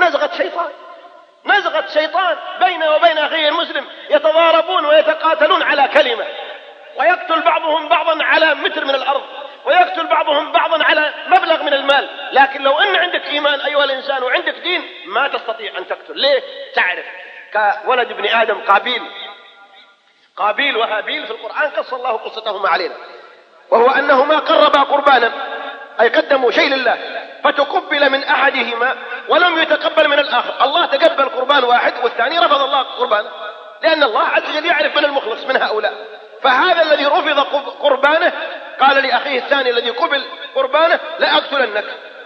نزغة شيطان بينه وبين أخيه المسلم، يتضاربون ويتقاتلون على كلمة، ويقتل بعضهم بعضا على متر من الأرض، ويقتل بعضهم بعضا على مبلغ من المال. لكن لو أن عندك إيمان أيها الإنسان وعندك دين ما تستطيع أن تقتل. ليه؟ تعرف كولد ابن آدم قابيل وهابيل في القرآن قص الله قصتهما علينا، وهو أنهما قربا قربانا، أي قدموا شيء لله، فتقبل من أحدهما ولم يتقبل من الآخر. الله تقبل قربان واحد والثاني رفض الله قربانه، لأن الله عز وجل يعرف من المخلص من هؤلاء. فهذا الذي رفض قربانه قال لأخيه الثاني الذي قبل قربانه لأقتلنك.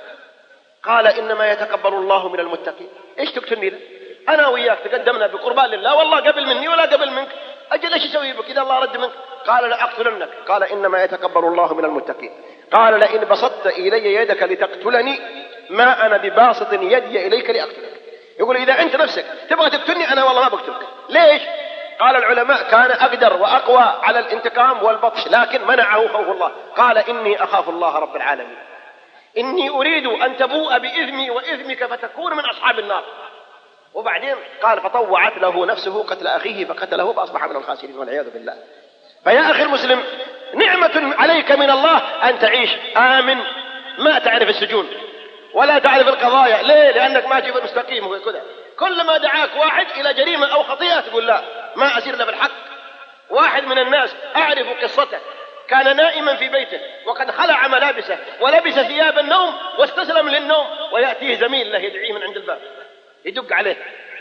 قال إنما يتقبل الله من المتقين. إيش تقتلني له؟ أنا وياك تقدمنا بقربان لله، والله قبل مني ولا قبل منك، أجل إيش يسوي بك إذا الله رد منك؟ قال لأقتلنك. قال إنما يتقبل الله من المتقين. قال لئن بسطت إلي يدك لتقتلني ما أنا بباسط يدي إليك لأقتلك. يقول إذا أنت نفسك تبغى تقتلني أنا والله ما بقتلك. ليش؟ قال العلماء كان أقدر وأقوى على الانتقام والبطش، لكن منعه خوف الله. قال إني أخاف الله رب العالمين، إني أريد أن تبوء بإثمي وإثمك فتكون من أصحاب النار. وبعدين قال فطوعت له نفسه قتل أخيه فقتله فأصبح من الخاسرين والعياذ بالله. فيا أخي المسلم، نعمة عليك من الله أن تعيش آمن، ما تعرف السجون ولا تعرف القضايا. ليه؟ لأنك ما تجيب المستقيم وكذا. كل ما دعاك واحد إلى جريمة أو خطيئة تقول لا، ما أسير إلا بالحق. واحد من الناس أعرف قصته، كان نائما في بيته وقد خلع ملابسه ولبس ثياب النوم واستسلم للنوم، ويأتيه زميل له يدعيه من عند الباب، يدق عليه،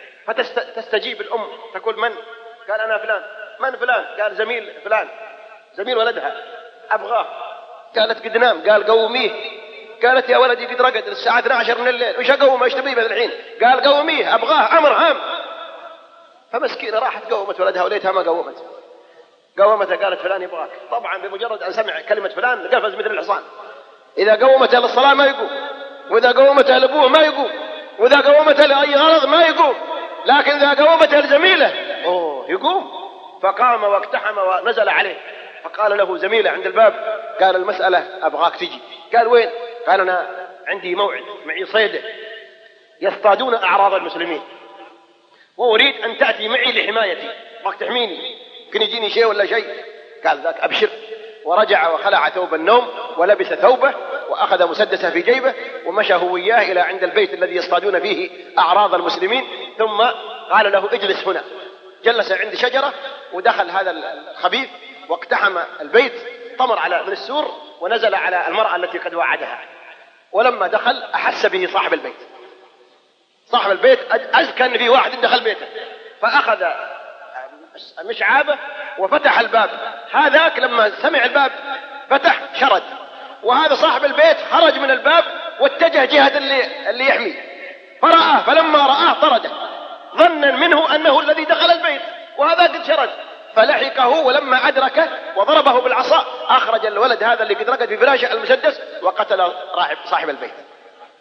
فتستجيب الأم تقول من؟ قال أنا فلان. من فلان؟ قال زميل فلان، زميل ولدها، أبغاه. قالت قد نام. قال قوميه. قالت يا ولدي قد رقد الساعة 12 من الليل، وش أقوم ايش تبيه الحين؟ قال قوميه أبغاه، أمر هام. فمسكينة راحت قومت ولدها وليتها ما قومته. قالت فلان يبغاك. طبعا بمجرد أن سمع كلمة فلان قفز مثل الحصان. إذا قومته للصلاة ما يقوم، وإذا قومته لأبوه ما يقوم، وإذا قومته لأي غرض ما يقوم، لكن إذا قومته لزميله يقوم. فقام واقتحم ونزل عليه، فقال له زميله عند الباب، قال المسألة أبغاك تجي. قال وين؟ قال أنا عندي موعد معي صيدة يصطادون أعراض المسلمين، وأريد أن تأتي معي لحمايتي، أبغاك تحميني، يمكن يجيني شيء ولا شيء. قال ذاك أبشر. ورجع وخلع ثوب النوم ولبس ثوبه وأخذ مسدسه في جيبه ومشى هو وياه إلى عند البيت الذي يصطادون فيه أعراض المسلمين. ثم قال له اجلس هنا. جلس عند شجرة ودخل هذا الخبيث واقتحم البيت، طمر على من السور ونزل على المرأة التي قد وعدها. ولما دخل أحس به صاحب البيت أذكى في واحد دخل بيته، فأخذ مشعابه وفتح الباب. هذاك لما سمع الباب فتح شرد، وهذا صاحب البيت خرج من الباب واتجه جهة اللي يحمي، فرآه، فلما رآه طرده ظنا منه أنه الذي دخل البيت، وهذا قد شرد، فلحقه ولما أدركه وضربه بالعصا أخرج الولد هذا اللي قد رقد في فراشه المسدس وقتل صاحب البيت.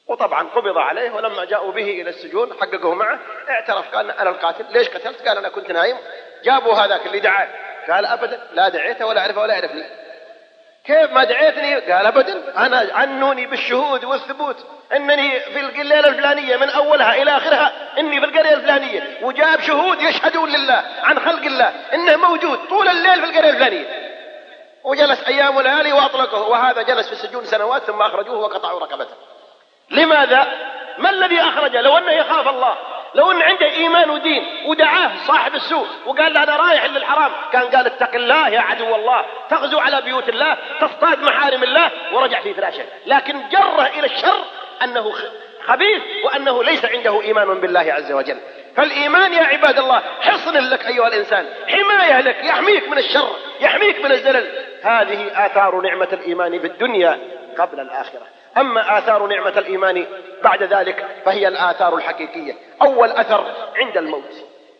وطبعا قبض عليه، ولما جاءوا به إلى السجون حققوا معه اعترف، قال أنا القاتل. ليش قتلت؟ قال أنا كنت نايم. جابوا هذاك اللي دعاه، قال أبدا لا دعيته ولا أعرفه ولا يعرفني. كيف ما دعيتني؟ قال أبدا، أنا عنوني بالشهود والثبوت أنني في الليلة الفلانية من أولها إلى آخرها إني في القرية الفلانية، وجاب شهود يشهدون لله عن خلق الله إنه موجود طول الليل في القرية الفلانية، وجلس أيام وليالي وأطلقه. وهذا جلس في السجون سنوات ثم أخرجوه وقطعوا رقبته. لماذا؟ ما الذي أخرجه؟ لو أنه يخاف الله، لو أن عنده إيمان ودين، ودعاه صاحب السوء وقال له أنا رايح للحرام، كان قال اتق الله يا عدو الله، تغزو على بيوت الله، تصطاد محارم الله، ورجع في فراشه. لكن جره إلى الشر أنه خبيث وأنه ليس عنده إيمان بالله عز وجل. فالإيمان يا عباد الله حصن لك أيها الإنسان، حماية لك، يحميك من الشر، يحميك من الزلل. هذه آثار نعمة الإيمان بالدنيا قبل الآخرة. أما آثار نعمة الإيمان بعد ذلك فهي الآثار الحقيقية. أول أثر عند الموت،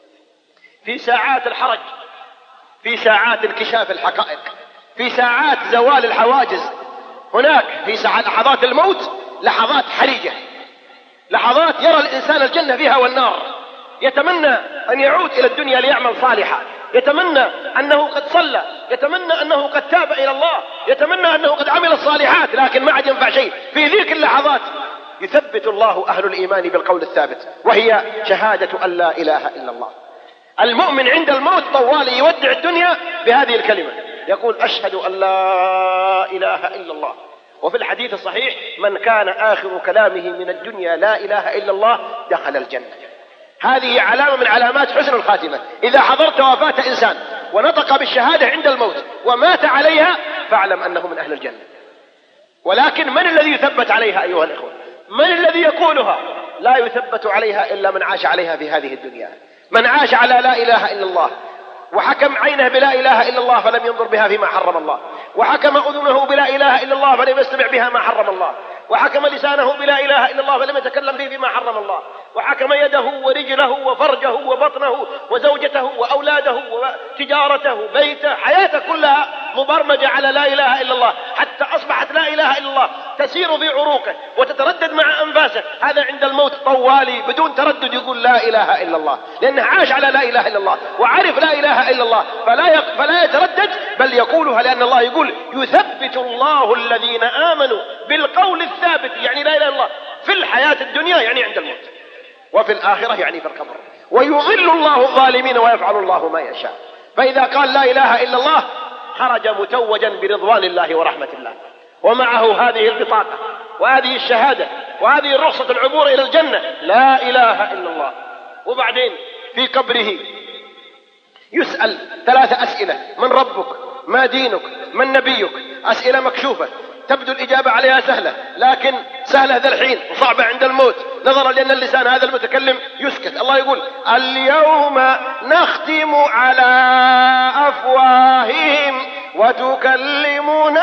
في ساعات الحرج، في ساعات انكشاف الحقائق، في ساعات زوال الحواجز. هناك في لحظات الموت لحظات حرجة، لحظات يرى الإنسان الجنة فيها والنار، يتمنى أن يعود إلى الدنيا ليعمل صالحا، يتمنى أنه قد صلى، يتمنى أنه قد تاب إلى الله، يتمنى أنه قد عمل الصالحات، لكن ما عاد ينفع شيء. في ذيك اللحظات يثبت الله أهل الإيمان بالقول الثابت، وهي شهادة أن لا إله إلا الله. المؤمن عند الموت طوال يودع الدنيا بهذه الكلمة، يقول أشهد أن لا إله إلا الله. وفي الحديث الصحيح من كان آخر كلامه من الدنيا لا إله إلا الله دخل الجنة. هذه علامة من علامات حسن الخاتمة. إذا حضرت وفاة إنسان ونطق بالشهادة عند الموت ومات عليها فاعلم أنه من أهل الجنة. ولكن من الذي يثبت عليها أيها الإخوة؟ من الذي يقولها؟ لا يثبت عليها إلا من عاش عليها في هذه الدنيا. من عاش على لا إله إلا الله وحكم عينه بلا إله إلا الله فلم ينظر بها فيما حرم الله، وحكم أذنه بلا إله إلا الله فلم يستمع بها ما حرم الله، وحكم لسانه بلا إله إلا الله فلم يتكلم به فيما حرم الله، وحكم يده ورجله وفرجه وبطنه وزوجته وأولاده وتجارته بيته حياته كلها مبرمجة على لا إله إلا الله، حتى أصبحت لا إله إلا الله تسير في عروقه وتتردد مع أنفاسه. هذا عند الموت طوالي بدون تردد يقول لا إله إلا الله، لأنه عاش على لا إله إلا الله وعرف لا إله إلا الله، فلا يتردد بل يقولها، لأن الله يقول يثبت الله الذين آمنوا بالقول الثابت، يعني لا إله إلا الله في الحياة الدنيا يعني عند الموت، وفي الآخرة يعني في القبر، ويضل الله الظالمين ويفعل الله ما يشاء. فإذا قال لا إله إلا الله خرج متوجا برضوان الله ورحمة الله، ومعه هذه البطاقة وهذه الشهادة وهذه الرخصة العبور إلى الجنة، لا إله إلا الله. وبعدين في قبره يسأل 3 أسئلة: من ربك؟ ما دينك؟ من نبيك؟ أسئلة مكشوفة تبدو الإجابة عليها سهلة، لكن سهلة ذا الحين وصعبة عند الموت، نظرا لأن اللسان هذا المتكلم يسكت. الله يقول اليوم نختم على أفواههم وتكلمنا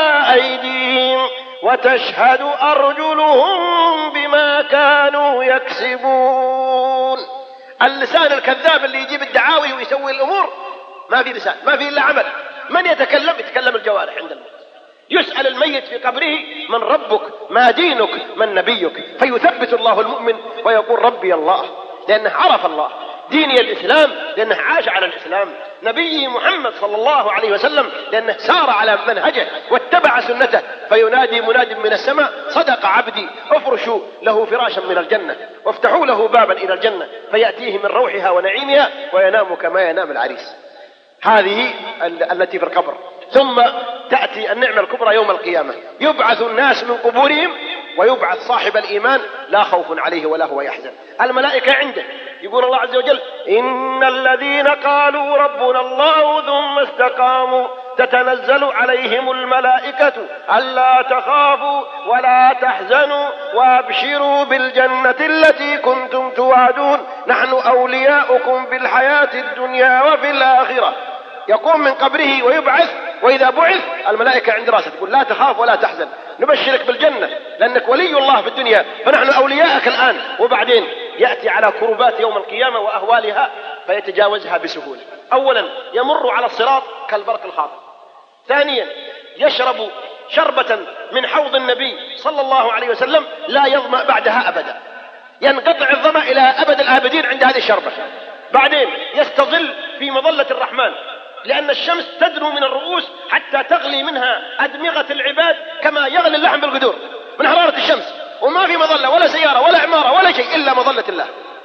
أيديهم وتشهد أرجلهم بما كانوا يكسبون. اللسان الكذاب اللي يجيب الدعاوي ويسوي الأمور ما في لسان، ما في إلا عمل. من يتكلم؟ يتكلم الجوارح عند الموت. يسأل الميت في قبره من ربك؟ ما دينك؟ من نبيك؟ فيثبت الله المؤمن ويقول ربي الله، لأنه عرف الله. ديني الإسلام لأنه عاش على الإسلام، نبي محمد صلى الله عليه وسلم لأنه سار على منهجه واتبع سنته. فينادي مناد من السماء صدق عبدي افرشوا له فراشا من الجنة وافتحوا له بابا إلى الجنة فيأتيه من روحها ونعيمها وينام كما ينام العريس. هذه التي في القبر. ثم تأتي النعمة الكبرى يوم القيامة، يبعث الناس من قبورهم ويبعث صاحب الإيمان لا خوف عليه ولا هو يحزن. الملائكة عنده، يقول الله عز وجل إن الذين قالوا ربنا الله ثم استقاموا تتنزل عليهم الملائكة ألا تخافوا ولا تحزنوا وأبشروا بالجنة التي كنتم توعدون نحن أولياؤكم في الحياة الدنيا وفي الآخرة. يقوم من قبره ويبعث، وإذا بعث الملائكة عند راسه تقول لا تخاف ولا تحزن، نبشرك بالجنة لأنك ولي الله في الدنيا فنحن أولياءك الآن. وبعدين يأتي على كربات يوم القيامة وأهوالها فيتجاوزها بسهولة. أولا يمر على الصراط كالبرق الخاطف، ثانيا يشرب شربة من حوض النبي صلى الله عليه وسلم لا يظمأ بعدها أبدا، ينقطع الظمأ إلى أبد الآبدين عند هذه الشربة. بعدين يستظل في مظلة الرحمن، لأن الشمس تدنو من الرؤوس حتى تغلي منها أدمغة العباد كما يغلي اللحم بالقدور من حرارة الشمس، وما في مظلة ولا سيارة ولا عمارة ولا شيء إلا مظلة الله.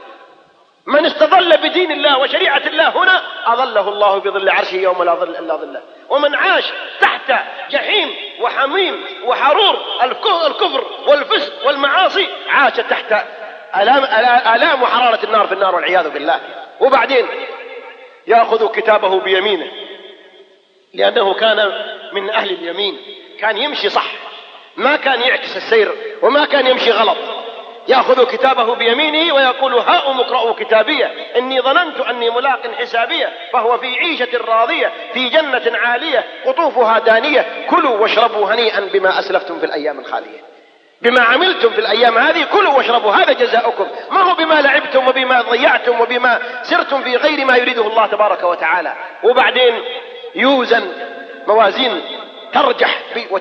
من استظل بدين الله وشريعة الله هنا أظله الله بظل عرشه يوم لا ظل إلا ظله. ومن عاش تحت جحيم وحميم وحرور الكفر والفسق والمعاصي عاش تحت آلام وحرارة النار في النار والعياذ بالله. وبعدين يأخذ كتابه بيمينه، لأنه كان من أهل اليمين، كان يمشي صح، ما كان يعكس السير وما كان يمشي غلط. يأخذ كتابه بيمينه ويقول هاؤم اقرءوا كتابية إني ظننت أني ملاق حسابية، فهو في عيشة راضية في جنة عالية قطوفها دانية، كلوا واشربوا هنيئا بما أسلفتم في الأيام الخالية. بما عملتم في الأيام هذه كلوا واشربوا، هذا جزاؤكم، ما هو بما لعبتم وبما ضيعتم وبما سرتم في غير ما يريده الله تبارك وتعالى. وبعدين يوزن موازين ترجح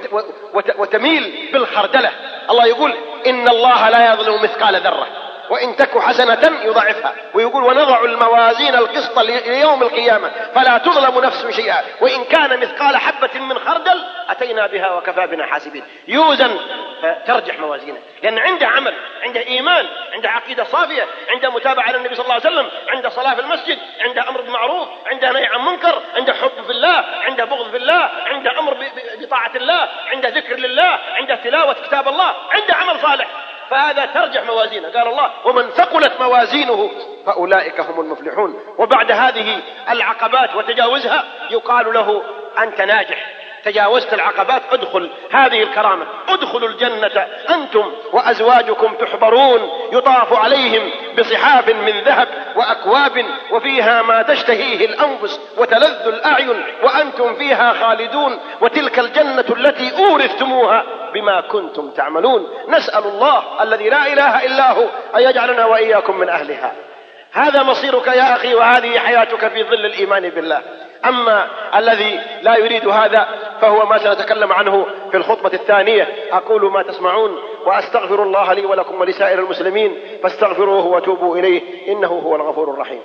وتميل بالخردلة. الله يقول إن الله لا يظلم مثقال ذرة وإن تك حسنة يضاعفها، ويقول ونضع الموازين القسط ليوم القيامة فلا تظلم نفس شيئا وإن كان مثقال حبة من خردل أتينا بها وكفى بنا حاسبين. يوزن ترجح موازينه، لأن عنده عمل، عنده إيمان، عنده عقيدة صافية، عنده متابعة للنبي صلى الله عليه وسلم، عنده صلاة في المسجد، عنده أمر بالمعروف، عنده نهي عن منكر، عنده حب في الله، عنده بغض في الله، عنده أمر بطاعة الله، عنده ذكر لله، عنده تلاوة كتاب الله، عنده عمل صالح، فهذا ترجح موازينه. قال الله ومن ثقلت موازينه فأولئك هم المفلحون. وبعد هذه العقبات وتجاوزها يقال له أنت ناجح، تجاوزت العقبات، ادخل هذه الكرامة، ادخلوا الجنة أنتم وأزواجكم تحبرون يطاف عليهم بصحاف من ذهب وأكواب وفيها ما تشتهيه الأنفس وتلذ الأعين وأنتم فيها خالدون وتلك الجنة التي أورثتموها بما كنتم تعملون. نسأل الله الذي لا إله إلا هو أن يجعلنا وإياكم من أهلها. هذا مصيرك يا أخي، وهذه حياتك في ظل الإيمان بالله. أما الذي لا يريد هذا فهو ما سنتكلم عنه في الخطبة الثانية. أقول ما تسمعون وأستغفر الله لي ولكم ولسائر المسلمين فاستغفروه وتوبوا إليه إنه هو الغفور الرحيم.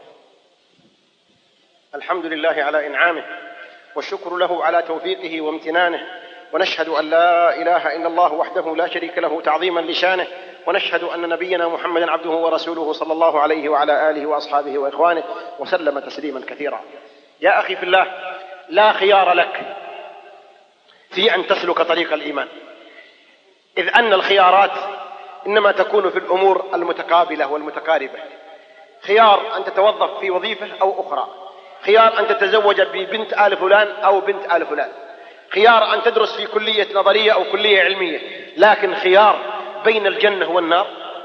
الحمد لله على إنعامه والشكر له على توفيقه وامتنانه، ونشهد أن لا إله إلا الله وحده لا شريك له تعظيما لشانه، ونشهد أن نبينا محمدا عبده ورسوله صلى الله عليه وعلى آله وأصحابه وإخوانه وسلم تسليما كثيرا. يا أخي في الله، لا خيار لك في أن تسلك طريق الإيمان، إذ أن الخيارات إنما تكون في الأمور المتقابلة والمتقاربة. خيار أن تتوظف في وظيفة أو أخرى، خيار أن تتزوج ببنت آل فلان أو بنت آل فلان، خيار أن تدرس في كلية نظرية أو كلية علمية، لكن خيار بين الجنة والنار،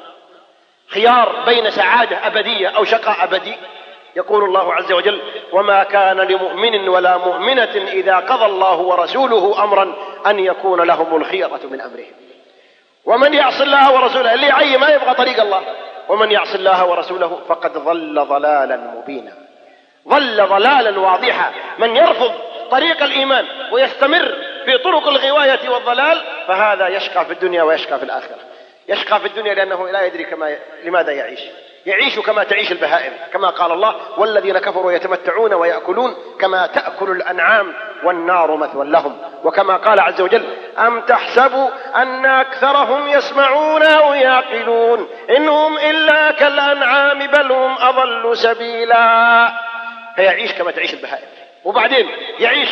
خيار بين سعادة أبدية أو شقاء أبدي. يقول الله عز وجل وما كان لمؤمن ولا مؤمنة إذا قضى الله ورسوله أمرا أن يكون لهم الخيرة من أمرهم. ومن يعص الله ورسوله، اللي عي ما يبغى طريق الله، ومن يعص الله ورسوله فقد ضل ضلالا مبينا، ضل ضلالا واضحا. من يرفض طريق الإيمان ويستمر في طرق الغواية والضلال فهذا يشقى في الدنيا ويشقى في الآخرة. يشقى في الدنيا لأنه لا يدري لماذا يعيش كما تعيش البهائم، كما قال الله والذين كفروا يتمتعون ويأكلون كما تأكل الأنعام والنار مثوى لهم. وكما قال عز وجل أم تحسبوا أن أكثرهم يسمعون أو يعقلون إنهم إلا كالأنعام بل هم أضل سبيلا. فيعيش كما تعيش البهائم، وبعدين يعيش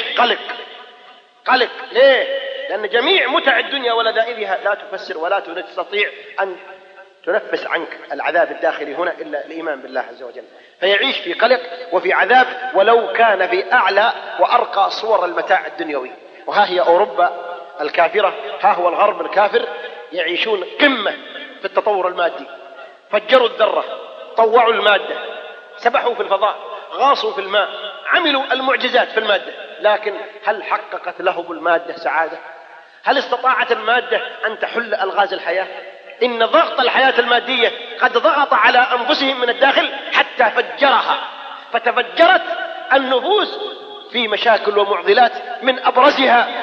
قلق. ليه؟ لأن جميع متع الدنيا ولذائذها لا تفسر ولا تستطيع أن تنفس عنك العذاب الداخلي هنا إلا الإيمان بالله عز وجل. فيعيش في قلق وفي عذاب ولو كان في أعلى وأرقى صور المتاع الدنيوي. وها هي أوروبا الكافرة، ها هو الغرب الكافر، يعيشون قمة في التطور المادي، فجروا الذرة، طوعوا المادة، سبحوا في الفضاء، غاصوا في الماء، عملوا المعجزات في المادة، لكن هل حققت لهم المادة سعادة؟ هل استطاعت المادة أن تحل ألغاز الحياة؟ إن ضغط الحياة المادية قد ضغط على أنفسهم من الداخل حتى فجرها، فتفجرت النفوس في مشاكل ومعضلات، من أبرزها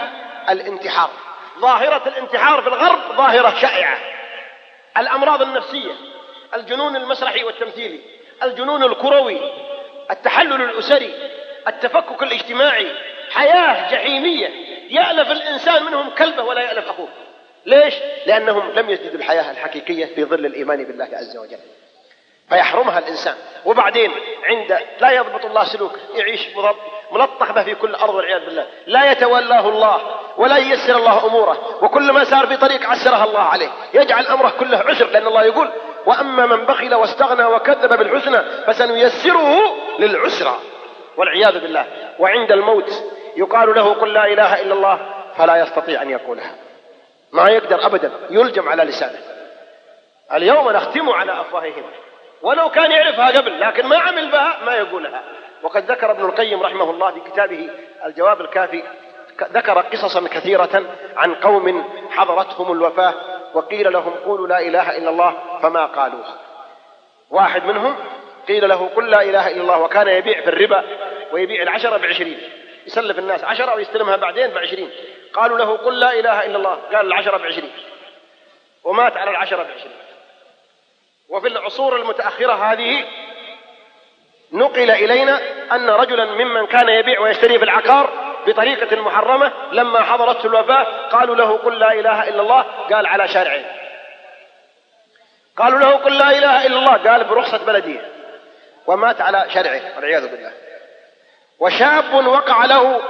الانتحار. ظاهرة الانتحار في الغرب ظاهرة شائعة. الأمراض النفسية، الجنون المسرحي والتمثيلي، الجنون الكروي، التحلل الأسري، التفكك الاجتماعي، حياة جحيمية يألف الإنسان منهم كلبه ولا يألف أخوه. ليش؟ لأنهم لم يجدوا الحياة الحقيقية في ظل الإيمان بالله عز وجل، فيحرمها الإنسان. وبعدين لا يضبط الله سلوكه، يعيش ملطخ به في كل أرض والعياذ بالله، لا يتولاه الله ولا ييسر الله أموره، وكل ما سار في طريق عسرها الله عليه، يجعل أمره كله عسر، لأن الله يقول: وأما من بخل واستغنى وكذب بالحسنى فسنيسره للعسرى، والعياذ بالله. وعند الموت يقال له: قل لا إله إلا الله، فلا يستطيع أن يقولها، ما يقدر أبدا، يلجم على لسانه. اليوم نختم على أفواههم، ولو كان يعرفها قبل لكن ما عمل بها ما يقولها. وقد ذكر ابن القيم رحمه الله في كتابه الجواب الكافي، ذكر قصصا كثيرة عن قوم حضرتهم الوفاة وقيل لهم: قولوا لا إله إلا الله، فما قالوها. واحد منهم قيل له: قل لا إله إلا الله، وكان يبيع في الربا ويبيع 10 ب20، يسلف الناس 10 ويستلمها بعدين ب20. قالوا له: قل لا إله إلا الله، قال 10 ب20، ومات على 10 ب20. وفي العصور المتأخرة هذه نقل إلينا أن رجلا ممن كان يبيع ويشتري في العقار بطريقة محرمة لما حضرته الوفاة قالوا له: قل لا إله إلا الله، قال على شارعين. قالوا له: قل لا إله إلا الله، قال برخصة بلدية، ومات على شرعه والعياذ بالله. وشاب وقع له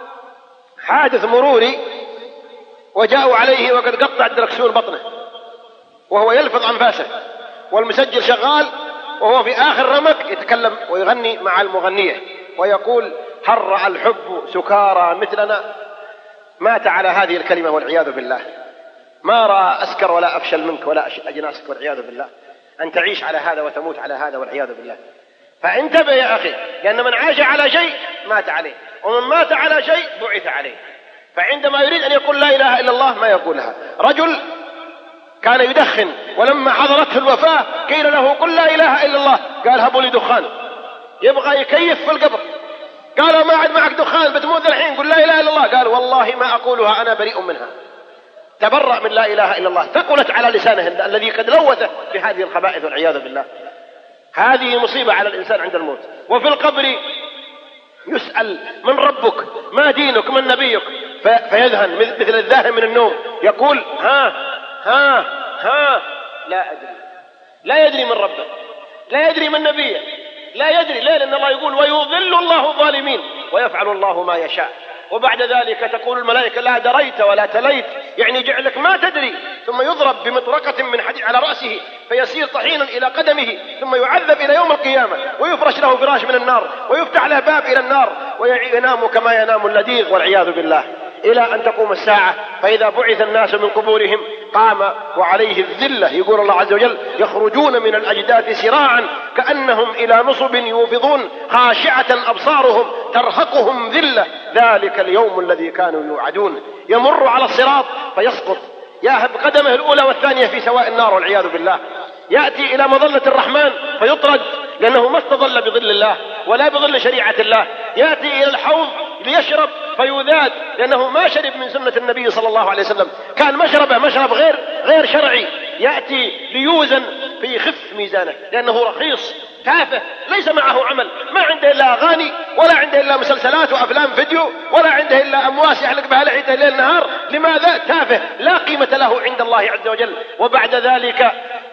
حادث مروري وجاءوا عليه وقد قطع الدركسون بطنه وهو يلفظ أنفاسه، والمسجل شغال وهو في آخر رمق يتكلم ويغني مع المغنية ويقول: هرع الحب سكارى مثلنا. مات على هذه الكلمة والعياذ بالله. ما رأى أسكر ولا أفشل منك ولا أجناسك والعياذ بالله، أن تعيش على هذا وتموت على هذا والعياذ بالله. فانتبه يا أخي، لأن من عاش على شيء مات عليه، ومن مات على شيء بعث عليه. فعندما يريد أن يقول لا إله إلا الله ما يقولها. رجل كان يدخن ولما حضرته الوفاة قيل له: قل لا إله إلا الله، قال: هبوا لي دخان، يبغى يكيف في القبر. قالوا: ما عاد معك دخان بتموت الحين، قل لا إله إلا الله. قال: والله ما أقولها، أنا بريء منها. تبرأ من لا إله إلا الله، ثقلت على لسانه الذي قد لوثه بهذه الخبائث والعياذ بالله. هذه مصيبة على الإنسان عند الموت. وفي القبر يسأل: من ربك؟ ما دينك؟ من نبيك؟ فيذهن مثل الذاهن من النوم، يقول: ها لا أدري. لا يدري من ربه، لا يدري من نبيه، لا يدري. ليه؟ لأن الله يقول: ويضل الله الظالمين ويفعل الله ما يشاء. وبعد ذلك تقول الملائكة: لا دريت ولا تليت، يعني جعلك ما تدري. ثم يضرب بمطرقة من حديد على رأسه فيصير طحينا إلى قدمه، ثم يعذب إلى يوم القيامة، ويفرش له فراش من النار، ويفتح له باب إلى النار، وينام كما ينام اللديغ والعياذ بالله، إلى أن تقوم الساعة. فإذا بعث الناس من قبورهم قام وعليه الذلة، يقول الله عز وجل: يخرجون من الأجداث سراعا كأنهم إلى نصب يوفضون، خاشعة أبصارهم ترهقهم ذلة، ذلك اليوم الذي كانوا يوعدون. يمر على الصراط فيسقط، يهب قدمه الأولى والثانية في سواء النار والعياذ بالله. يأتي إلى مظلة الرحمن فيطرد، لأنه ما استظل بظل الله ولا بظل شريعة الله. يأتي إلى الحوض ليشرب فيذاد، لأنه ما شرب من سنة النبي صلى الله عليه وسلم، كان مشرب غير شرعي. يأتي ليوزن فيخف ميزانه، لأنه رخيص تافه ليس معه عمل، ما عنده إلا أغاني، ولا عنده إلا مسلسلات وأفلام فيديو، ولا عنده إلا أمواس يحلق بها لحيته ليل نهار. لماذا؟ تافه لا قيمة له عند الله عز وجل. وبعد ذلك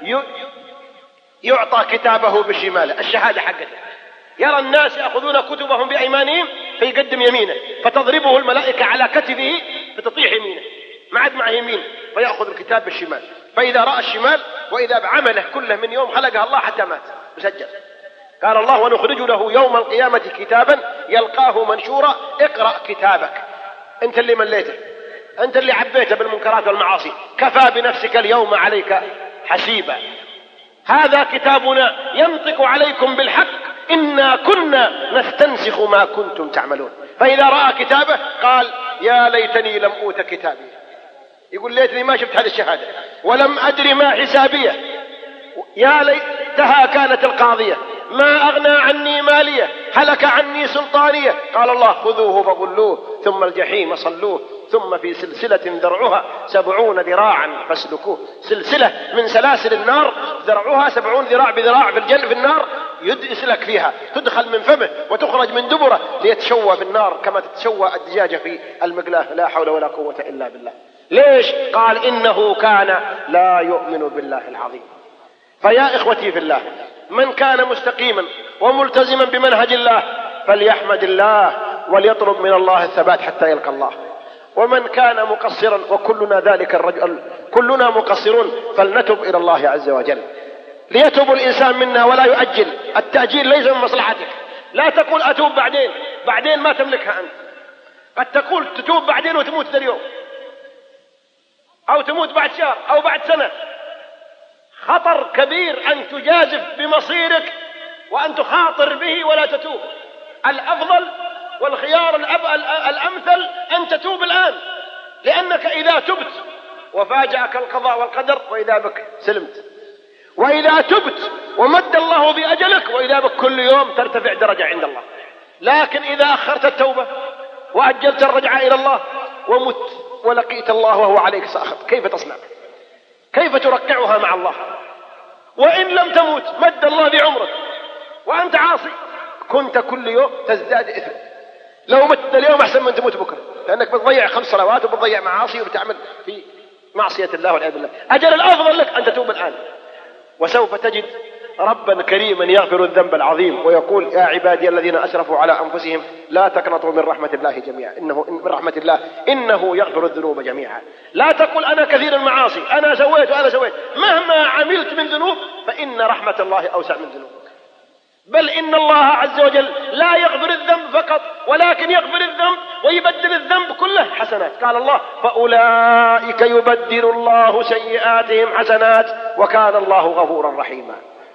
يعطى كتابه بشماله، الشهادة حقته. يرى الناس يأخذون كتبهم بأيمانهم فيقدم يمينه، فتضربه الملائكة على كتفه فتطيح يمينه، ما عاد معه يمين، فيأخذ الكتاب بالشمال. فإذا رأى الشمال وإذا بعمله كله من يوم خلقها الله حتى مات مسجل. قال الله: ونخرج له يوم القيامة كتابا يلقاه منشورا اقرأ كتابك. أنت اللي مليته، أنت اللي عبيته بالمنكرات والمعاصي، كفى بنفسك اليوم عليك حسيبا. هذا كتابنا ينطق عليكم بالحق إنا كنا نستنسخ ما كنتم تعملون. فإذا رأى كتابه قال: يا ليتني لم أوت كتابي، يقول: ليتني ما شفت هذه الشهادة، ولم أدري ما حسابية، يا ليتها كانت القاضية، ما أغنى عني مالية، هلك عني سلطانية. قال الله: خذوه فغلوه ثم الجحيم صلوه ثم في سلسلة ذرعها 70 ذراعا فاسلكوه. سلسلة من سلاسل النار ذرعها 70 ذراع بذراع في الجنة في النار، يسلك فيها، تدخل من فمه وتخرج من دبره ليتشوى في النار كما تتشوى الدجاجة في المقلاة. لا حول ولا قوة إلا بالله. ليش؟ قال: إنه كان لا يؤمن بالله العظيم. فيا إخوتي في الله، من كان مستقيما وملتزما بمنهج الله فليحمد الله وليطلب من الله الثبات حتى يلقى الله. ومن كان مقصرا، وكلنا ذلك الرجل، كلنا مقصرون، فلنتب إلى الله عز وجل. ليتوب الإنسان منا ولا يؤجل. التأجيل ليس من مصلحتك. لا تقول أتوب بعدين ما تملكها أنت. قد تقول تتوب بعدين وتموت ذا اليوم، أو تموت بعد شهر أو بعد سنة. خطر كبير أن تجازف بمصيرك وأن تخاطر به ولا تتوب. الأفضل والخيار الأمثل أن تتوب الآن، لأنك إذا تبت وفاجأك القضاء والقدر وإذا بك سلمت، وإذا تبت ومد الله بأجلك وإذا بك كل يوم ترتفع درجة عند الله. لكن إذا أخرت التوبة وأجلت الرجعة إلى الله ومت ولقيت الله وهو عليك ساخط، كيف تصنع؟ كيف ترقعها مع الله؟ وإن لم تموت مد الله بعمرك وأنت عاصي، كنت كل يوم تزداد إثم. لو مت اليوم أحسن من تموت بكرة، لأنك بتضيع 5 صلوات وبتضيع معاصي وبتعمل في معصية الله والعياذ بالله. أجل الأفضل لك أن تتوب الآن، وسوف تجد ربا كريما يغفر الذنب العظيم ويقول: يا عبادي الذين أسرفوا على أنفسهم لا تقنطوا من رحمة الله جميعا، من رحمة الله إنه يغفر الذنوب جميعا. لا تقل أنا كثير المعاصي، أنا سويت وأنا سويت. مهما عملت من ذنوب فإن رحمة الله أوسع من ذنوبك. بل إن الله عز وجل لا يغفر الذنب فقط، ولكن يغفر الذنب ويبدل الذنب كله حسنات. قال الله: فأولئك يبدل الله سيئاتهم حسنات وكان الله غفورا رحيما.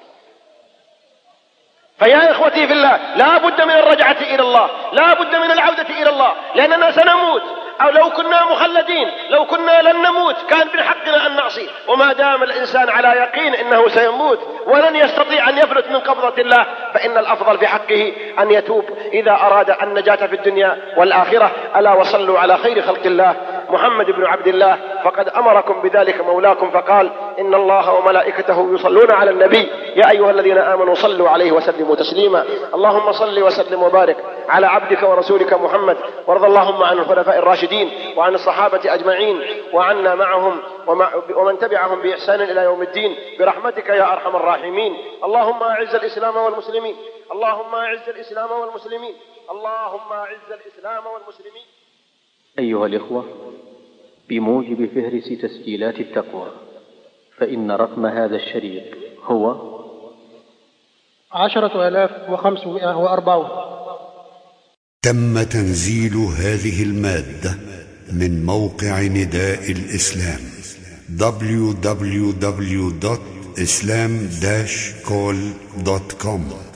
فيا إخوتي في الله، لا بد من الرجعة إلى الله، لا بد من العودة إلى الله، لأننا سنموت. أو لو كنا مخلدين، لو كنا لن نموت كان من حقنا أن نعصي. وما دام الإنسان على يقين إنه سيموت ولن يستطيع أن يفلت من قبضة الله، فإن الأفضل في حقه أن يتوب إذا أراد النجاة في الدنيا والآخرة. ألا وصلوا على خير خلق الله محمد بن عبد الله، فقد أمركم بذلك مولاكم فقال: إن الله وملائكته يصلون على النبي يا أيها الذين آمنوا صلوا عليه وسلموا تسليما. اللهم صل وسلم وبارك على عبدك ورسولك محمد، وارض اللهم عن الخلفاء الراشدين وعن الصحابة أجمعين وعنا معهم ومن تبعهم بإحسان إلى يوم الدين برحمتك يا أرحم الراحمين. اللهم أعز الإسلام والمسلمين، اللهم أعز الإسلام والمسلمين، اللهم أعز الإسلام والمسلمين. أيها الإخوة، بموجب فهرس تسجيلات التقوى، فإن رقم هذا الشريط هو 10,540. تم تنزيل هذه المادة من موقع نداء الإسلام www.islam-call.com